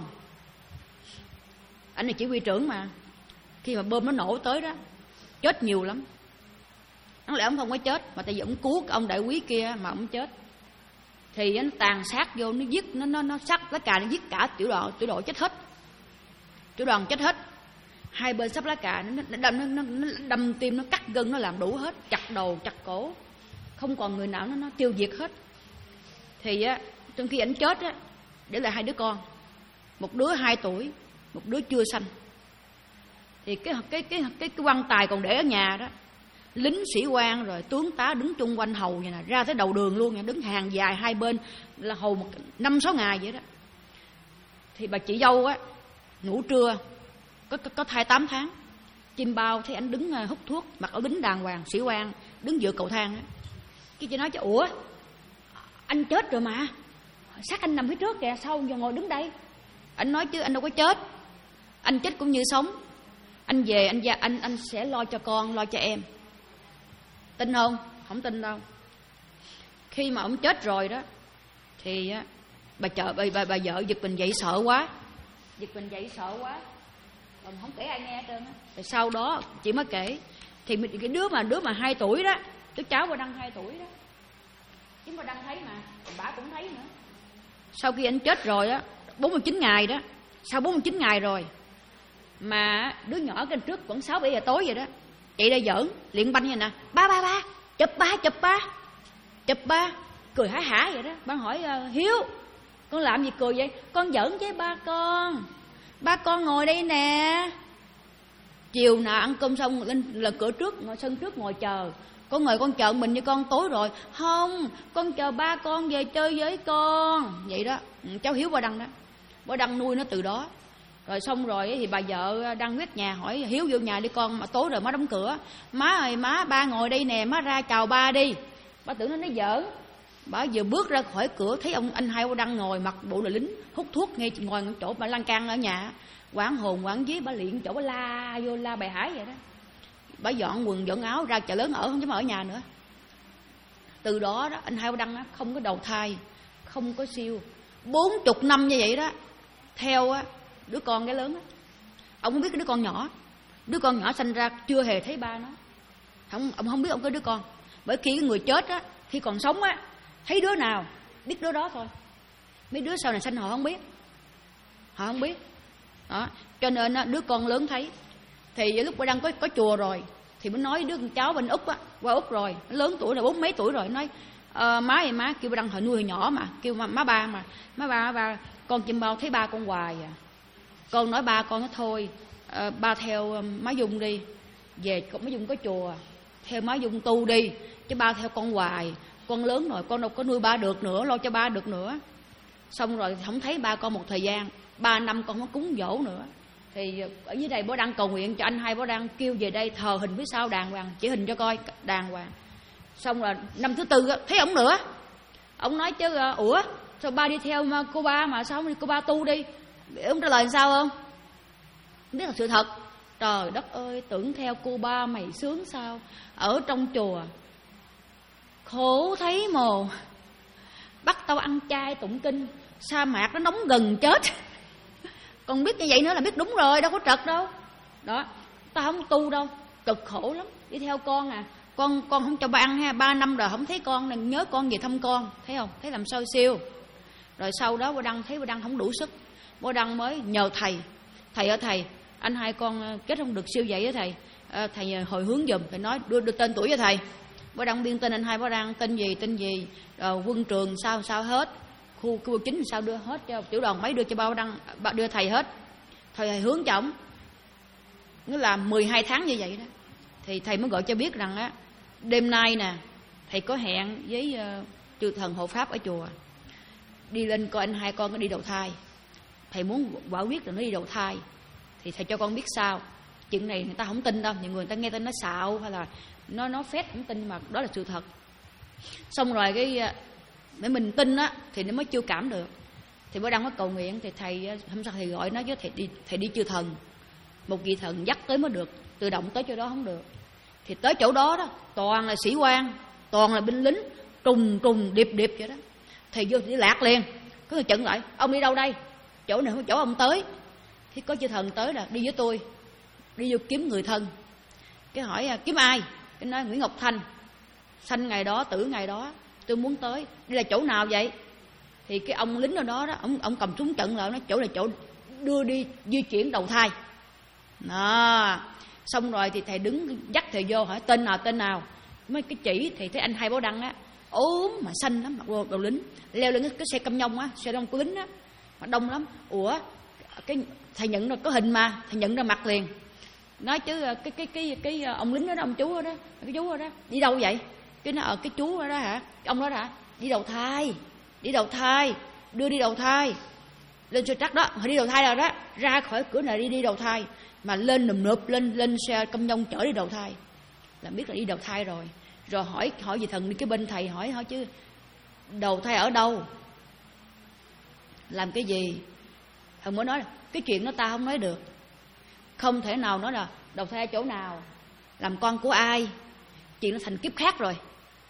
anh này chỉ huy trưởng mà. Khi mà bom nó nổ tới đó, chết nhiều lắm. Đáng lẽ ông không có chết, mà tại vì ông cứu cái ông đại quý kia mà ông chết. Thì nó tàn sát vô, nó giết, nó nó nó sát lá cà, nó giết cả tiểu đội, tiểu đội chết hết, tiểu đoàn chết hết. Hai bên sắp lá cà, nó, nó, đâm, nó, nó, nó đâm tim, nó cắt gân, nó làm đủ hết, chặt đầu, chặt cổ, không còn người nào nó, nó tiêu diệt hết. Thì á, trong khi ảnh chết á, để lại hai đứa con, một đứa hai tuổi, một đứa chưa sanh. Thì cái cái cái cái cái quan tài còn để ở nhà đó, lính sĩ quan rồi tướng tá đứng chung quanh hầu vậy nè, ra tới đầu đường luôn nha, đứng hàng dài hai bên là hầu một năm sáu ngày vậy đó. Thì bà chị dâu á, ngủ trưa, có có, có thai tám tháng, chim bao thấy anh đứng hút thuốc, mặc áo lính đàng hoàng, sĩ quan, đứng giữa cầu thang á. Cái chị nói cho ủa, anh chết rồi mà, xác anh nằm phía trước kìa, sao giờ ngồi đứng đây? Anh nói chứ anh đâu có chết, anh chết cũng như sống. Anh về anh anh anh sẽ lo cho con, lo cho em. Tin không? Không tin đâu. Khi mà ông chết rồi đó, thì bà chợ bà, bà, bà vợ giật mình dậy sợ quá, giật mình dậy sợ quá, còn không kể ai nghe hết trơn á. Rồi sau đó chị mới kể, Thì cái đứa mà đứa mà hai tuổi đó, đứa cháu bà Đăng hai tuổi đó, chúng bà Đăng thấy mà, còn bà cũng thấy nữa. Sau khi anh chết rồi á, bốn mươi chín ngày đó, sau bốn mươi chín ngày rồi mà đứa nhỏ cái trước khoảng sáu bảy giờ tối vậy đó, chị đây giỡn liền banh vậy nè, ba ba ba chụp ba chụp ba chụp ba, cười hả hả vậy đó. Ba hỏi Hiếu, con làm gì cười vậy? Con giỡn với ba con, ba con ngồi đây nè. Chiều nào ăn cơm xong lên là cửa trước, ngồi sân trước ngồi chờ. Con ngồi con chờ mình như con tối rồi. Không, con chờ ba con về chơi với con. Vậy đó, cháu Hiếu ba Đăng đó. Ba Đăng nuôi nó từ đó. Rồi xong rồi thì bà vợ Đăng quét nhà hỏi Hiếu vô nhà đi con, mà tối rồi má đóng cửa. Má ơi má, ba ngồi đây nè, má ra chào ba đi. Ba tưởng nó nói giỡn. Bà vừa bước ra khỏi cửa thấy ông anh hai ba Đăng ngồi mặc bộ là lính, hút thuốc ngay ngồi chỗ bà lan can ở nhà. Quán hồn quán vía, bà liện chỗ bà la vô la bài hải vậy đó. Bà dọn quần dọn áo ra chợ lớn ở, không dám ở nhà nữa. Từ đó đó anh hai ba Đăng đó, không có đầu thai, không có siêu, bốn chục năm như vậy đó, theo á đứa con cái lớn á. Ông không biết cái đứa con nhỏ, đứa con nhỏ sanh ra chưa hề thấy ba nó. Không, ông không biết ông có đứa con. Bởi khi cái người chết á, khi còn sống á, thấy đứa nào biết đứa đó thôi. Mấy đứa sau này sanh họ không biết, họ không biết đó. Cho nên á, đứa con lớn thấy. Thì lúc bà Đăng có, có chùa rồi thì mới nói đứa con cháu bên Úc á, qua Úc rồi, lớn tuổi rồi, bốn mấy tuổi rồi, nói ờ, má ơi má, kêu bà Đăng hồi nuôi hồi nhỏ mà, kêu má, má ba mà, má ba má ba, con chim bao thấy ba con hoài à. Con nói ba con nói thôi, ờ, ba theo má Dung đi, về má Dung có chùa, theo má Dung tu đi, chứ ba theo con hoài, con lớn rồi, con đâu có nuôi ba được nữa, lo cho ba được nữa. Xong rồi không thấy ba con một thời gian, ba năm con không cúng dỗ nữa. Thì ở dưới đây bố Đăng cầu nguyện cho anh hai bố Đăng kêu về đây thờ hình phía sau đàng hoàng, chỉ hình cho coi đàng hoàng. Xong rồi năm thứ tư thấy ổng nữa, ổng nói chứ ủa sao ba đi theo cô ba mà sao không đi cô ba tu đi. Ông trả lời làm sao không? Không biết là sự thật. Trời đất ơi, tưởng theo cô ba mày sướng sao, ở trong chùa khổ thấy mồ, bắt tao ăn chay tụng kinh, sa mạc nó nóng gần chết. Còn biết như vậy nữa là biết đúng rồi, đâu có trật đâu. Đó, tao không tu đâu, cực khổ lắm. Đi theo con à, con con không cho ba ăn ha, ba năm rồi không thấy con, nên nhớ con về thăm con, thấy không? Thấy làm sao siêu. Rồi sau đó bà Đăng thấy bà Đăng không đủ sức, bà Đăng mới nhờ thầy. Thầy ơi thầy, anh hai con kết không được siêu vậy á thầy. À, thầy hồi hướng giùm, thầy nói đưa, đưa tên tuổi cho thầy. Bà Đăng biên tên anh hai bà Đăng, tên gì tên gì, rồi quân trường sao sao hết, khu khu chính sao đưa hết cho tiểu đoàn mấy đưa cho ba Đăng, ba đưa thầy hết. Thầy, thầy hướng cho ổng, nó làm mười hai tháng như vậy đó. Thì thầy mới gọi cho biết rằng á, đêm nay nè thầy có hẹn với uh, chư thần hộ pháp ở chùa, đi lên coi anh hai con có đi đầu thai. Thầy muốn quả quyết là nó đi đầu thai thì thầy cho con biết sao. Chuyện này người ta không tin đâu, nhiều người, người ta nghe tin nó xạo hay là nó nó phét không tin, mà đó là sự thật. Xong rồi cái để mình tin á thì nó mới chưa cảm được. Thì bữa Đăng có cầu nguyện thì thầy hôm sau thầy gọi nó với thầy đi, thầy đi chư thần, một vị thần dắt tới mới được, tự động tới chỗ đó không được. Thì tới chỗ đó đó toàn là sĩ quan, toàn là binh lính, trùng trùng điệp điệp vậy đó. Thầy vô thì lạc liền, có người chận lại, ông đi đâu đây? Chỗ này không chỗ ông tới. Thì có chư thần tới là đi với tôi, đi vô kiếm người thân. Cái hỏi kiếm ai? Cái nói Nguyễn Ngọc Thanh, sanh ngày đó tử ngày đó, tôi muốn tới. Đi là chỗ nào vậy? Thì cái ông lính ở đó đó, ông ông cầm súng trận lại, nói chỗ là chỗ đưa đi di chuyển đầu thai. Đó. Xong rồi thì thầy đứng dắt thầy vô hỏi tên nào tên nào. Mấy cái chỉ thì thấy anh hai Bảo Đăng á, ốm mà xanh lắm, mặc đồ, đồ lính, leo lên cái, cái xe cam nhông á, xe đông của lính á, mà đông lắm. Ủa cái thầy nhận rồi có hình mà, thầy nhận ra mặt liền. Nói chứ cái cái cái cái ông lính đó, đó ông chú đó, đó cái chú đó, đó đi đâu vậy? Cái nó ở cái chú đó, đó hả? Ông đó hả? Đi đầu thai, đi đầu thai, đưa đi đầu thai. Lên xe trắc đó, họ đi đầu thai rồi đó, ra khỏi cửa này đi đi đầu thai, mà lên nùm nụp lên lên xe cam nhông chở đi đầu thai, là biết là đi đầu thai rồi. Rồi hỏi hỏi gì thần đi cái bên thầy hỏi hỏi chứ đầu thai ở đâu, làm cái gì? Thằng mới nói cái chuyện đó ta không nói được, không thể nào nói là đầu thai ở chỗ nào, làm con của ai, chuyện nó thành kiếp khác rồi,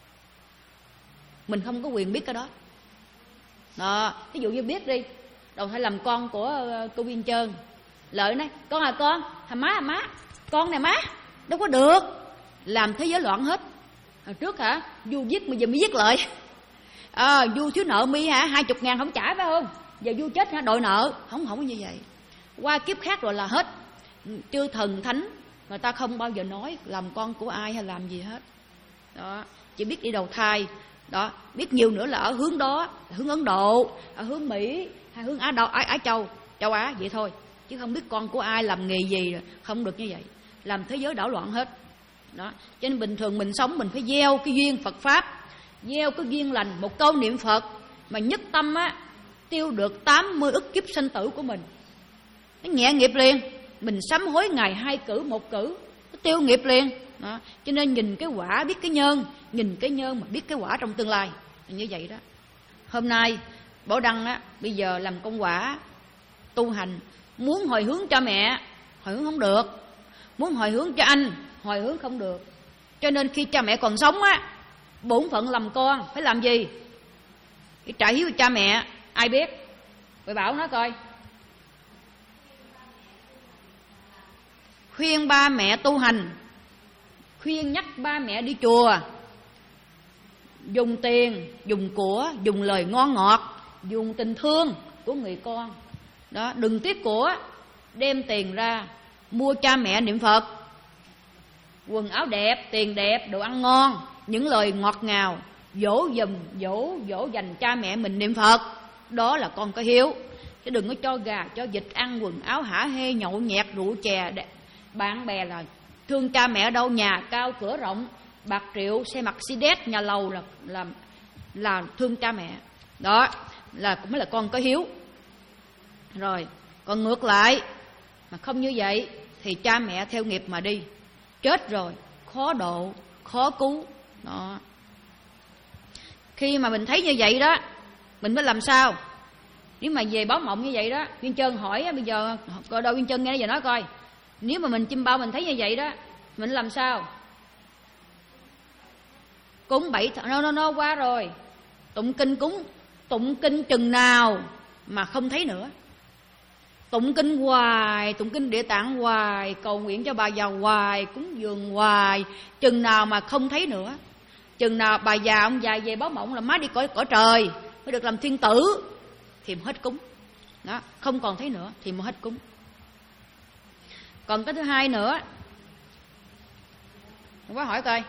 mình không có quyền biết cái đó. Đó, ví dụ như biết đi, đầu thai làm con của uh, cô Viên Trơn, Lợi nói con à con, thà má à má, con này má, đâu có được, làm thế giới loạn hết. Hồi trước hả, vua giết bây giờ mới giết lại. À, vua thiếu nợ mi hả, hai chục ngàn không trả phải không? Giờ vua chết hả, đòi nợ. Không, không như vậy. Qua kiếp khác rồi là hết. Chư thần thánh người ta không bao giờ nói làm con của ai hay làm gì hết. Đó, chỉ biết đi đầu thai. Đó, biết nhiều nữa là ở hướng đó, là hướng Ấn Độ, ở hướng Mỹ hay hướng Á Đâu, Á, Á Châu, châu Á vậy thôi. Chứ không biết con của ai làm nghề gì, không được như vậy. Làm thế giới đảo loạn hết. Đó, cho nên bình thường mình sống mình phải gieo cái duyên Phật Pháp, gieo cái duyên lành, một câu niệm Phật mà nhất tâm á, tiêu được tám mươi ức kiếp sanh tử của mình. Nó nhẹ nghiệp liền. Mình sám hối ngày hai cử một cử, nó tiêu nghiệp liền. Đó, cho nên nhìn cái quả biết cái nhân, nhìn cái nhân mà biết cái quả trong tương lai. Như vậy đó. Hôm nay Bảo Đăng á, bây giờ làm công quả tu hành, muốn hồi hướng cho mẹ, hồi hướng không được. Muốn hồi hướng cho anh, hồi hướng không được. Cho nên khi cha mẹ còn sống á, bổn phận làm con phải làm gì? Cái trả hiếu cha mẹ, ai biết? Vậy bảo nó coi. Khuyên ba mẹ tu hành, khuyên nhắc ba mẹ đi chùa, dùng tiền, dùng của, dùng lời ngon ngọt, dùng tình thương của người con. Đó, đừng tiếc của, đem tiền ra mua cha mẹ niệm Phật, quần áo đẹp, tiền đẹp, đồ ăn ngon, những lời ngọt ngào, dỗ dùm, dỗ dỗ dành cha mẹ mình niệm Phật. Đó là con có hiếu. Chứ đừng có cho gà, cho vịt ăn, quần áo hả hê, nhậu nhẹt, rượu chè. Bạn bè là thương cha mẹ ở đâu, nhà cao cửa rộng, bạc triệu, xe Mercedes, nhà lầu là, là, là thương cha mẹ. Đó là cũng mới là con có hiếu. Rồi, còn ngược lại mà không như vậy thì cha mẹ theo nghiệp mà đi, chết rồi khó độ, khó cứu. Đó. Khi mà mình thấy như vậy đó, mình mới làm sao? Nếu mà về báo mộng như vậy đó, Viên Trân hỏi bây giờ, coi đâu Viên Trân nghe giờ nói coi, nếu mà mình chim bao mình thấy như vậy đó, mình làm sao? Cúng bảy no no no qua rồi, tụng kinh cúng, tụng kinh chừng nào mà không thấy nữa. Tụng kinh hoài, tụng kinh Địa Tạng hoài, cầu nguyện cho bà già hoài, cúng dường hoài, chừng nào mà không thấy nữa. Chừng nào bà già ông già về báo mộng là má đi cõi cõi trời, mới được làm thiên tử, thì mới hết cúng. Đó, không còn thấy nữa thì mới hết cúng. Còn cái thứ hai nữa, quá hỏi coi.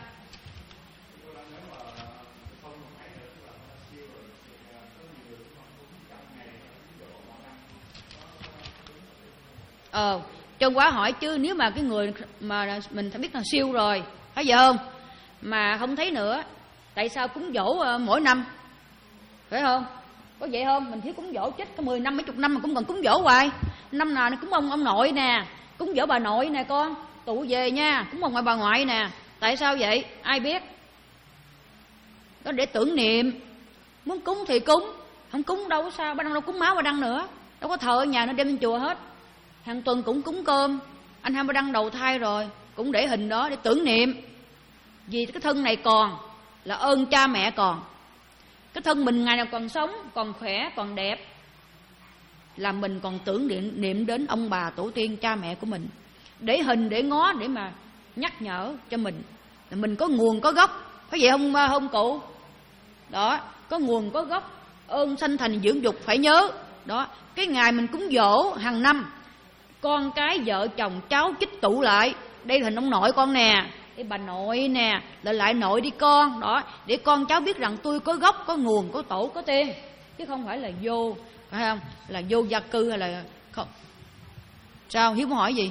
Ờ, Trân quá hỏi chứ nếu mà cái người mà mình biết là siêu rồi, phải vậy không? Mà không thấy nữa, tại sao cúng dỗ mỗi năm? Phải không? Có vậy không? Mình thiếu cúng dỗ chết có mười năm, mấy chục năm mà cũng còn cúng dỗ hoài. Năm nào cúng ông ông nội nè, cúng dỗ bà nội nè con, tụ về nha, cúng ông ngoại bà ngoại nè. Tại sao vậy? Ai biết? Đó để tưởng niệm. Muốn cúng thì cúng, không cúng đâu có sao. Ba Đăng đâu cúng máu Ba Đăng nữa, đâu có thờ ở nhà nó đem lên chùa hết. Hàng tuần cũng cúng cơm. Anh hai Ba Đăng đầu thai rồi cũng để hình đó để tưởng niệm. Vì cái thân này còn là ơn cha mẹ còn. Cái thân mình ngày nào còn sống, còn khỏe, còn đẹp, là mình còn tưởng niệm, niệm đến ông bà tổ tiên cha mẹ của mình, để hình để ngó, để mà nhắc nhở cho mình là mình có nguồn có gốc. Phải vậy không không cụ? Đó, có nguồn có gốc, ơn sanh thành dưỡng dục phải nhớ. Đó, cái ngày mình cúng dỗ hàng năm, con cái vợ chồng cháu chích tụ lại, đây là hình ông nội con nè, đây bà nội nè, lại lại nội đi con. Đó, để con cháu biết rằng tôi có gốc, có nguồn, có tổ, có tiên, chứ không phải là vô, phải không? Là vô gia cư hay là không. Sao Hiếu muốn hỏi gì?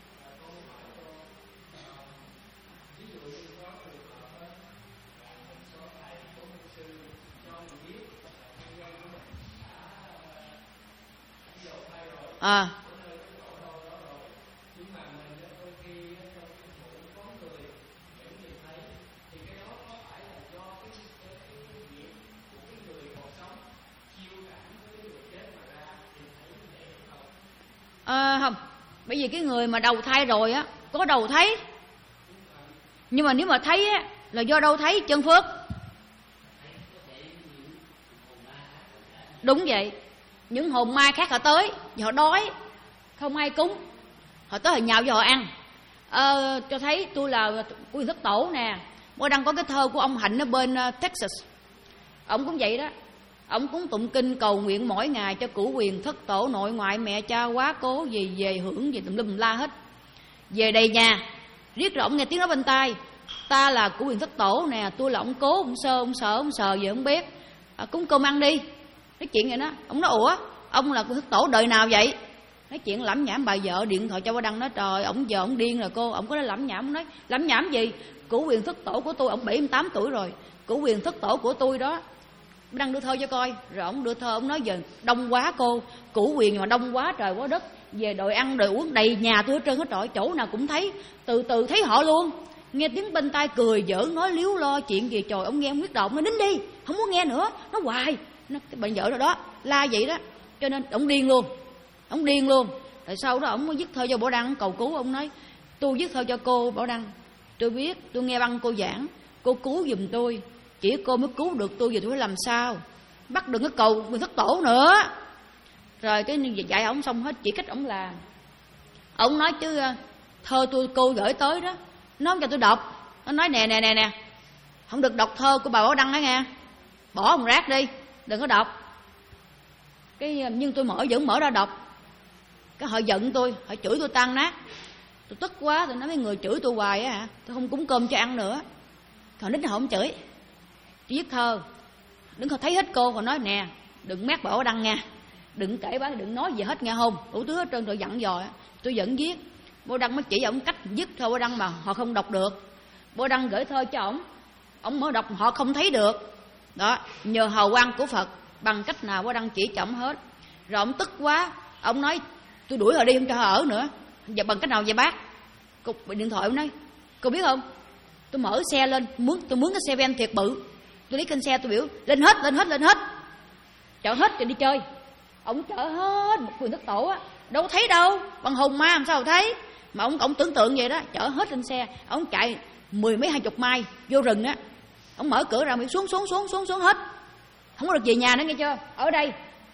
À, à không, bởi vì cái người mà đầu thai rồi á, có đầu thấy. Nhưng mà nếu mà thấy á, là do đâu thấy? Chân phước. Đúng vậy. Những hồn ma khác họ tới, họ đói, không ai cúng, họ tới họ nhào cho họ ăn. ờ, cho thấy tôi là Cụ Huyền Thất Tổ nè. Bố Đăng có cái thơ của ông Hạnh ở bên uh, Texas, ông cũng vậy đó. Ông cũng tụng kinh cầu nguyện mỗi ngày cho Cụ Huyền Thất Tổ, nội ngoại mẹ cha quá cố gì về hưởng gì tùm lum la hết. Về đầy nhà riết rồi ông nghe tiếng nói bên tai, ta là Cụ Huyền Thất Tổ nè, tôi là ông cố, ông sơ, ông sợ, ông sờ gì không biết, à, cúng cơm ăn đi. Nói chuyện vậy đó. Ông nói ủa, ông là Cụ Huyền Thất Tổ đời nào vậy? Nói chuyện lẩm nhẩm, bà vợ điện thoại cho Bố Đăng nói trời, ông giờ ông điên rồi cô. Ông có nói lẩm nhẩm, ông nói lẩm nhẩm gì? Cụ Huyền Thất Tổ của tôi, ông bảy mươi tám tuổi rồi. Cụ Huyền Thất Tổ của tôi đó. Bố Đăng đưa thơ cho coi. Rồi ông đưa thơ, ông nói giờ đông quá cô, Cụ Huyền mà đông quá trời quá đất, về đòi ăn đòi uống đầy nhà tôi hết trơn hết trọi, chỗ nào cũng thấy, từ từ thấy họ luôn. Nghe tiếng bên tai cười giỡn, nói líu lo chuyện gì trời. Ông nghe ông quyết động, nó nín đi, không muốn nghe nữa, nó hoài. Nó cái bệnh vợ rồi đó, la vậy đó. Cho nên ông điên luôn, ông điên luôn. Tại sau đó ông mới viết thơ cho Bảo Đăng cầu cứu. Ông nói tôi viết thơ cho cô Bảo Đăng, tôi biết, tôi nghe băng cô giảng, cô cứu giùm tôi, chỉ cô mới cứu được tôi, giờ tôi phải làm sao, bắt đừng có cầu Huyền Thất Tổ nữa. Rồi cái dạy ông xong hết, chỉ cách ông làm. Ông nói chứ thơ tôi cô gửi tới đó, nó không cho tôi đọc. Nó nói nè nè nè nè, không được đọc thơ của bà Bảo Đăng đó nghe, bỏ ông rác đi, đừng có đọc. Cái nhưng tôi mở vẫn mở ra đọc. Cái họ giận tôi, họ chửi tôi tan nát. Tôi tức quá, tôi nói mấy người chửi tôi hoài á hả, tôi không cúng cơm cho ăn nữa. Họ nít họ không chửi, tôi viết thơ, đừng có thấy hết cô. Họ nói nè, đừng mét bà Bảo Đăng nha, đừng kể bác, đừng nói gì hết nghe không, đủ thứ hết trơn. Rồi dặn dò, tôi vẫn viết. Bố Đăng mới chỉ ổng cách viết thơ Bố Đăng mà họ không đọc được. Bố Đăng gửi thơ cho ổng, ổng mới đọc họ không thấy được. Đó, nhờ hào quang của Phật, bằng cách nào Bố Đăng chỉ cho ổng hết. Rồi ổng tức quá, ổng nói tôi đuổi họ đi, không cho họ ở nữa. Giờ bằng cách nào vậy bác? Cô bị điện thoại, ổng nói cô biết không, tôi mở xe lên, muốn tôi muốn cái xe ben thiệt bự, tôi lấy kênh xe tôi biểu lên hết lên hết lên hết, chở hết rồi đi chơi. Ổng chở hết một Huyền Thất Tổ á, đâu thấy đâu, bằng hồn ma làm sao thấy. Mà ông ông tưởng tượng vậy đó, chở hết lên xe, ông chạy mười mấy hai chục mai vô rừng á, ông mở cửa ra mới xuống xuống xuống xuống xuống hết, không có được về nhà nữa nghe chưa. Ở đây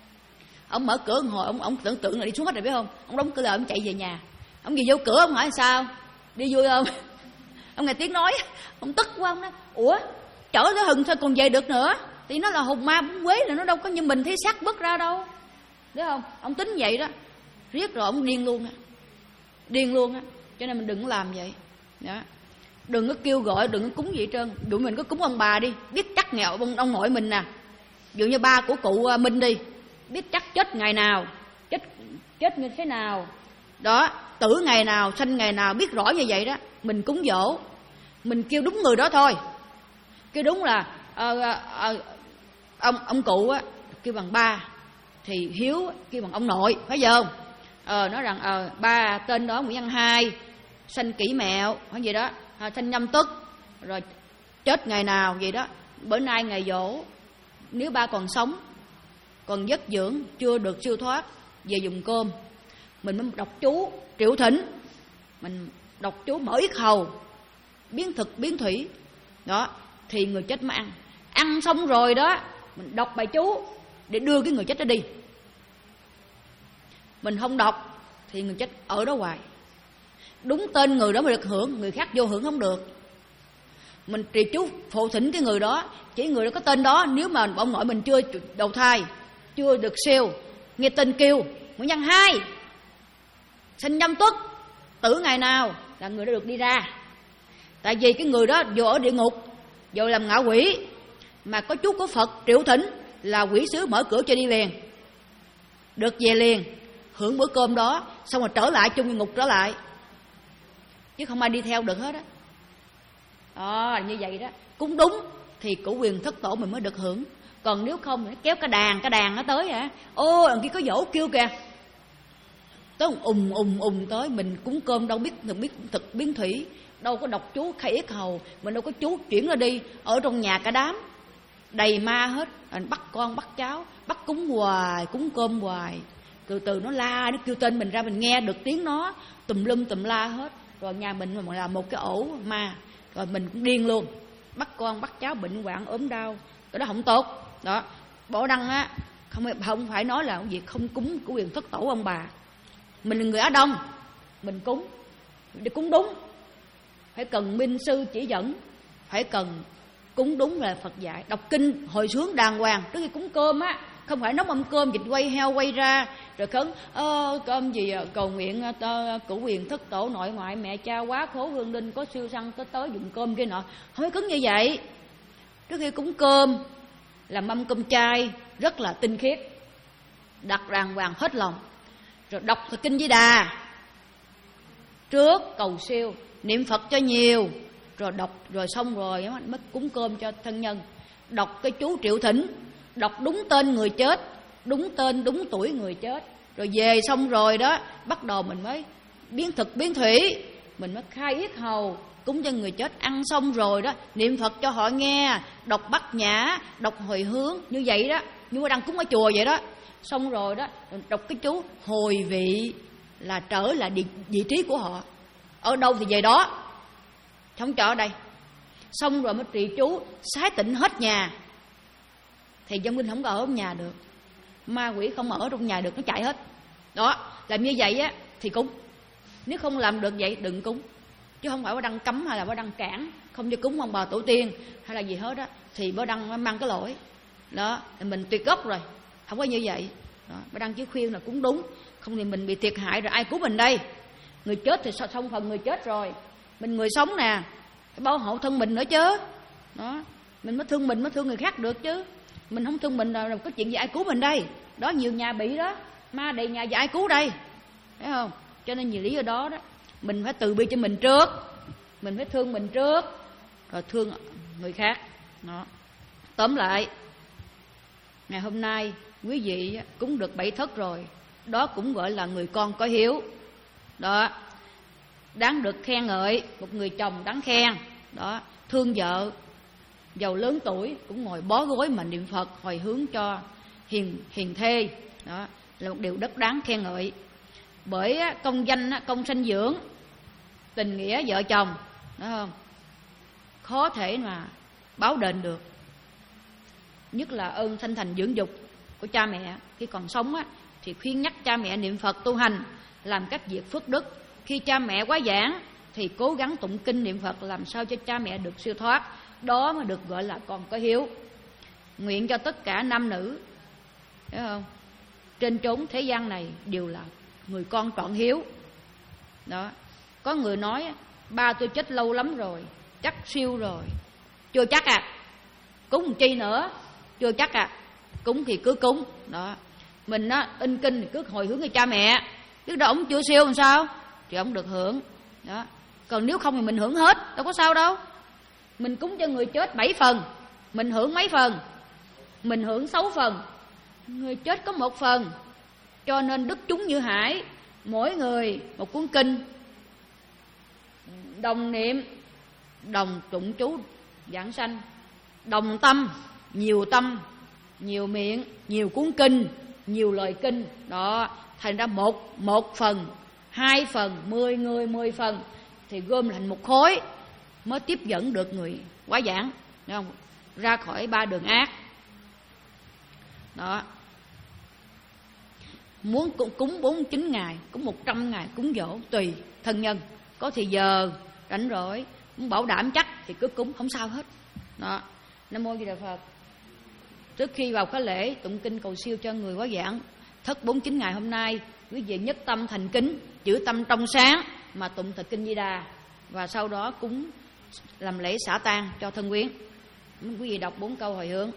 ông mở cửa hồi ông ông tưởng tượng là đi xuống hết rồi biết không, ông đóng cửa lại ông chạy về nhà. Ông về vô cửa ông hỏi sao đi vui không, ông nghe tiếng nói ông tức quá, ông nói ủa chở tới hừng thôi còn về được nữa, thì nó là hồn ma bún quế, là nó đâu có như mình thấy xác bứt ra đâu, biết không. Ông tính vậy đó, riết rồi ông điên luôn á, điên luôn á. Cho nên mình đừng có làm vậy đó. Đừng có kêu gọi, đừng có cúng gì hết trơn. Tụi mình có cúng ông bà đi, biết chắc nghèo ông, ông nội mình nè, dụ như ba của cụ Minh đi, biết chắc chết ngày nào, chết chết như thế nào đó, tử ngày nào, sanh ngày nào, biết rõ như vậy đó. Mình cúng dỗ, mình kêu đúng người đó thôi. Kêu đúng là uh, uh, uh, ông ông cụ á, kêu bằng ba, thì Hiếu kêu bằng ông nội, phải giờ không? Ờ, nói rằng ờ, ba tên đó Nguyễn Văn Hai, sanh Kỷ Mẹo hay gì đó, à, sanh Nhâm Tuất, rồi chết ngày nào vậy đó. Bữa nay ngày dỗ, nếu ba còn sống, còn giấc dưỡng, chưa được siêu thoát, về dùng cơm, mình mới đọc chú Triệu Thỉnh, mình đọc chú mở yết hầu, biến thực biến thủy đó, thì người chết mới ăn. Ăn xong rồi đó, mình đọc bài chú để đưa cái người chết đó đi. Mình không đọc thì người chết ở đó hoài. Đúng tên người đó mới được hưởng, người khác vô hưởng không được. Mình trì chú phụ thỉnh cái người đó, chỉ người đó có tên đó. Nếu mà ông nội mình chưa đầu thai, chưa được siêu, nghe tên kêu Nguyễn Văn Hai, sinh Nhâm Tuất, tử ngày nào, là người đó được đi ra. Tại vì cái người đó vô ở địa ngục, vô làm ngạ quỷ, mà có chú của Phật Triệu Thỉnh là quỷ sứ mở cửa cho đi liền, được về liền, hưởng bữa cơm đó, xong rồi trở lại chung địa ngục trở lại, chứ không ai đi theo được hết á. Đó, như vậy đó. Cúng đúng thì Cụ Huyền Thất Tổ mình mới được hưởng. Còn nếu không nó kéo cái đàn, cái đàn nó tới hả, ô đằng kia có dỗ kêu kìa, tới ùng ùng ùng tới. Mình cúng cơm đâu biết biết thực biến thủy, đâu có đọc chú khai yết hầu, mình đâu có chú chuyển ra đi. Ở trong nhà cả đám đầy ma hết, bắt con bắt cháu, bắt cúng hoài, cúng cơm hoài. Từ từ nó la, nó kêu tên mình ra, mình nghe được tiếng nó tùm lum tùm la hết. Rồi nhà mình là một cái ổ ma, rồi mình cũng điên luôn, bắt con bắt cháu bệnh hoạn ốm đau, cái đó không tốt đó. Bảo Đăng á, không không phải nói là việc không cúng Cụ Huyền Thất Tổ ông bà. Mình là người Á Đông, mình cúng để cúng đúng, phải cần minh sư chỉ dẫn, phải cần cúng đúng là Phật dạy, đọc kinh hồi hướng đàng hoàng. Trước khi cúng cơm á, không phải nấu mâm cơm vịt quay heo quay ra rồi khấn ơ cơm gì cầu nguyện cửu quyền thất tổ nội ngoại mẹ cha quá khố hương linh có siêu sanh tới tới dùng cơm kia nọ, không phải cứng như vậy. Trước khi cúng cơm là mâm cơm chay rất là tinh khiết, đặt đàng hoàng hết lòng, rồi đọc thật kinh Di Đà trước, cầu siêu niệm Phật cho nhiều, rồi đọc rồi xong rồi mới cúng cơm cho thân nhân. Đọc cái chú Triệu Thỉnh, đọc đúng tên người chết, đúng tên đúng tuổi người chết, rồi về xong rồi đó bắt đầu mình mới biến thực biến thủy, mình mới khai yết hầu cúng cho người chết. Ăn xong rồi đó niệm Phật cho họ nghe, đọc bát nhã, đọc hồi hướng như vậy đó, như đang cúng ở chùa vậy đó. Xong rồi đó đọc cái chú hồi vị, là trở lại vị, vị trí của họ, ở đâu thì về đó, không cho ở đây. Xong rồi mới trì chú sái tịnh hết nhà, thì dân binh không có ở trong nhà được, ma quỷ không ở trong nhà được, nó chạy hết. Đó, làm như vậy á thì cúng. Nếu không làm được vậy đừng cúng, chứ không phải bó đăng cấm hay là bó đăng cản không cho cúng ông bà tổ tiên hay là gì hết á, thì bó đăng mang cái lỗi đó, mình tuyệt gốc rồi, không có như vậy đó. Bó đăng chỉ khuyên là cúng đúng, không thì mình bị thiệt hại rồi ai cứu mình đây. Người chết thì xong phần người chết rồi, mình người sống nè, phải bảo hộ thân mình nữa chứ đó. Mình mới thương mình mới thương người khác được chứ, mình không thương mình rồi có chuyện gì ai cứu mình đây. Đó, nhiều nhà bị đó, ma đầy nhà, ai cứu đây, thấy không? Cho nên nhiều lý do đó đó, mình phải từ bi cho mình trước, mình phải thương mình trước, rồi thương người khác đó. Tóm lại, ngày hôm nay quý vị cúng được bảy thất rồi, đó cũng gọi là người con có hiếu đó, đáng được khen ngợi. Một người chồng đáng khen đó, thương vợ giàu lớn tuổi cũng ngồi bó gối mà niệm Phật hồi hướng cho hiền hiền thê đó, là một điều rất đáng khen ngợi. Bởi công danh công sanh dưỡng, tình nghĩa vợ chồng đó không, khó thể mà báo đền được. Nhất là ơn sanh thành dưỡng dục của cha mẹ khi còn sống á, thì khuyên nhắc cha mẹ niệm Phật tu hành, làm các việc phước đức. Khi cha mẹ quá giảng thì cố gắng tụng kinh niệm Phật làm sao cho cha mẹ được siêu thoát, đó mới được gọi là con có hiếu. Nguyện cho tất cả nam nữ, thấy không, trên chốn thế gian này đều là người con trọn hiếu đó. Có người nói ba tôi chết lâu lắm rồi, chắc siêu rồi. Chưa chắc à, cúng làm chi nữa, chưa chắc à. Cúng thì cứ cúng đó, mình á in kinh thì cứ hồi hướng cho cha mẹ, chứ đâu ông chưa siêu làm sao thì ông được hưởng đó. Còn nếu không thì mình hưởng hết, đâu có sao đâu. Mình cúng cho người chết bảy phần, mình hưởng mấy phần? Mình hưởng sáu phần, người chết có một phần. Cho nên đức chúng như hải, mỗi người một cuốn kinh, đồng niệm, đồng tụng chú giảng sanh, đồng tâm, nhiều tâm, nhiều miệng, nhiều cuốn kinh, nhiều lời kinh đó, thành ra một một phần, hai phần, mười người mười phần, thì gom thành một khối mới tiếp dẫn được người quá giảng, thấy không, ra khỏi ba đường ác đó. Muốn cúng bốn mươi chín ngày, cúng một trăm ngày, cúng dỗ tùy thân nhân, có thì giờ rảnh rỗi, muốn bảo đảm chắc thì cứ cúng, không sao hết đó. Nam mô Di Đà Phật. Trước khi vào khóa lễ tụng kinh cầu siêu cho người quá giảng thất bốn mươi chín ngày hôm nay, quý vị nhất tâm thành kính, giữ tâm trong sáng mà tụng thật kinh Di Đà, và sau đó cúng làm lễ xả tang cho thân quyến. Quý vị đọc bốn câu hồi hướng.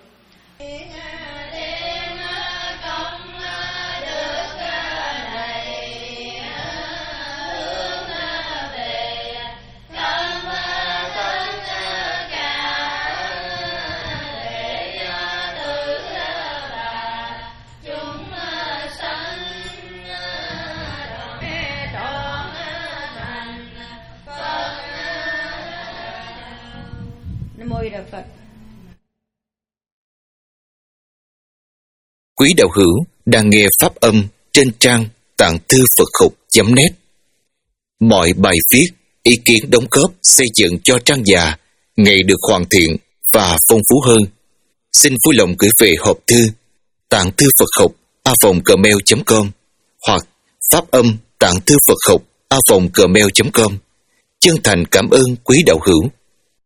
Phật. Quý đạo hữu đang nghe pháp âm trên trang tạng thư Phật học chấm net. Mọi bài viết, ý kiến đóng góp xây dựng cho trang già ngày được hoàn thiện và phong phú hơn. Xin vui lòng gửi về hộp thư tạng thư Phật học a vòng gmail chấm com hoặc pháp âm tạng thư Phật học a vòng gmail chấm com. chân thành cảm ơn quý đạo hữu.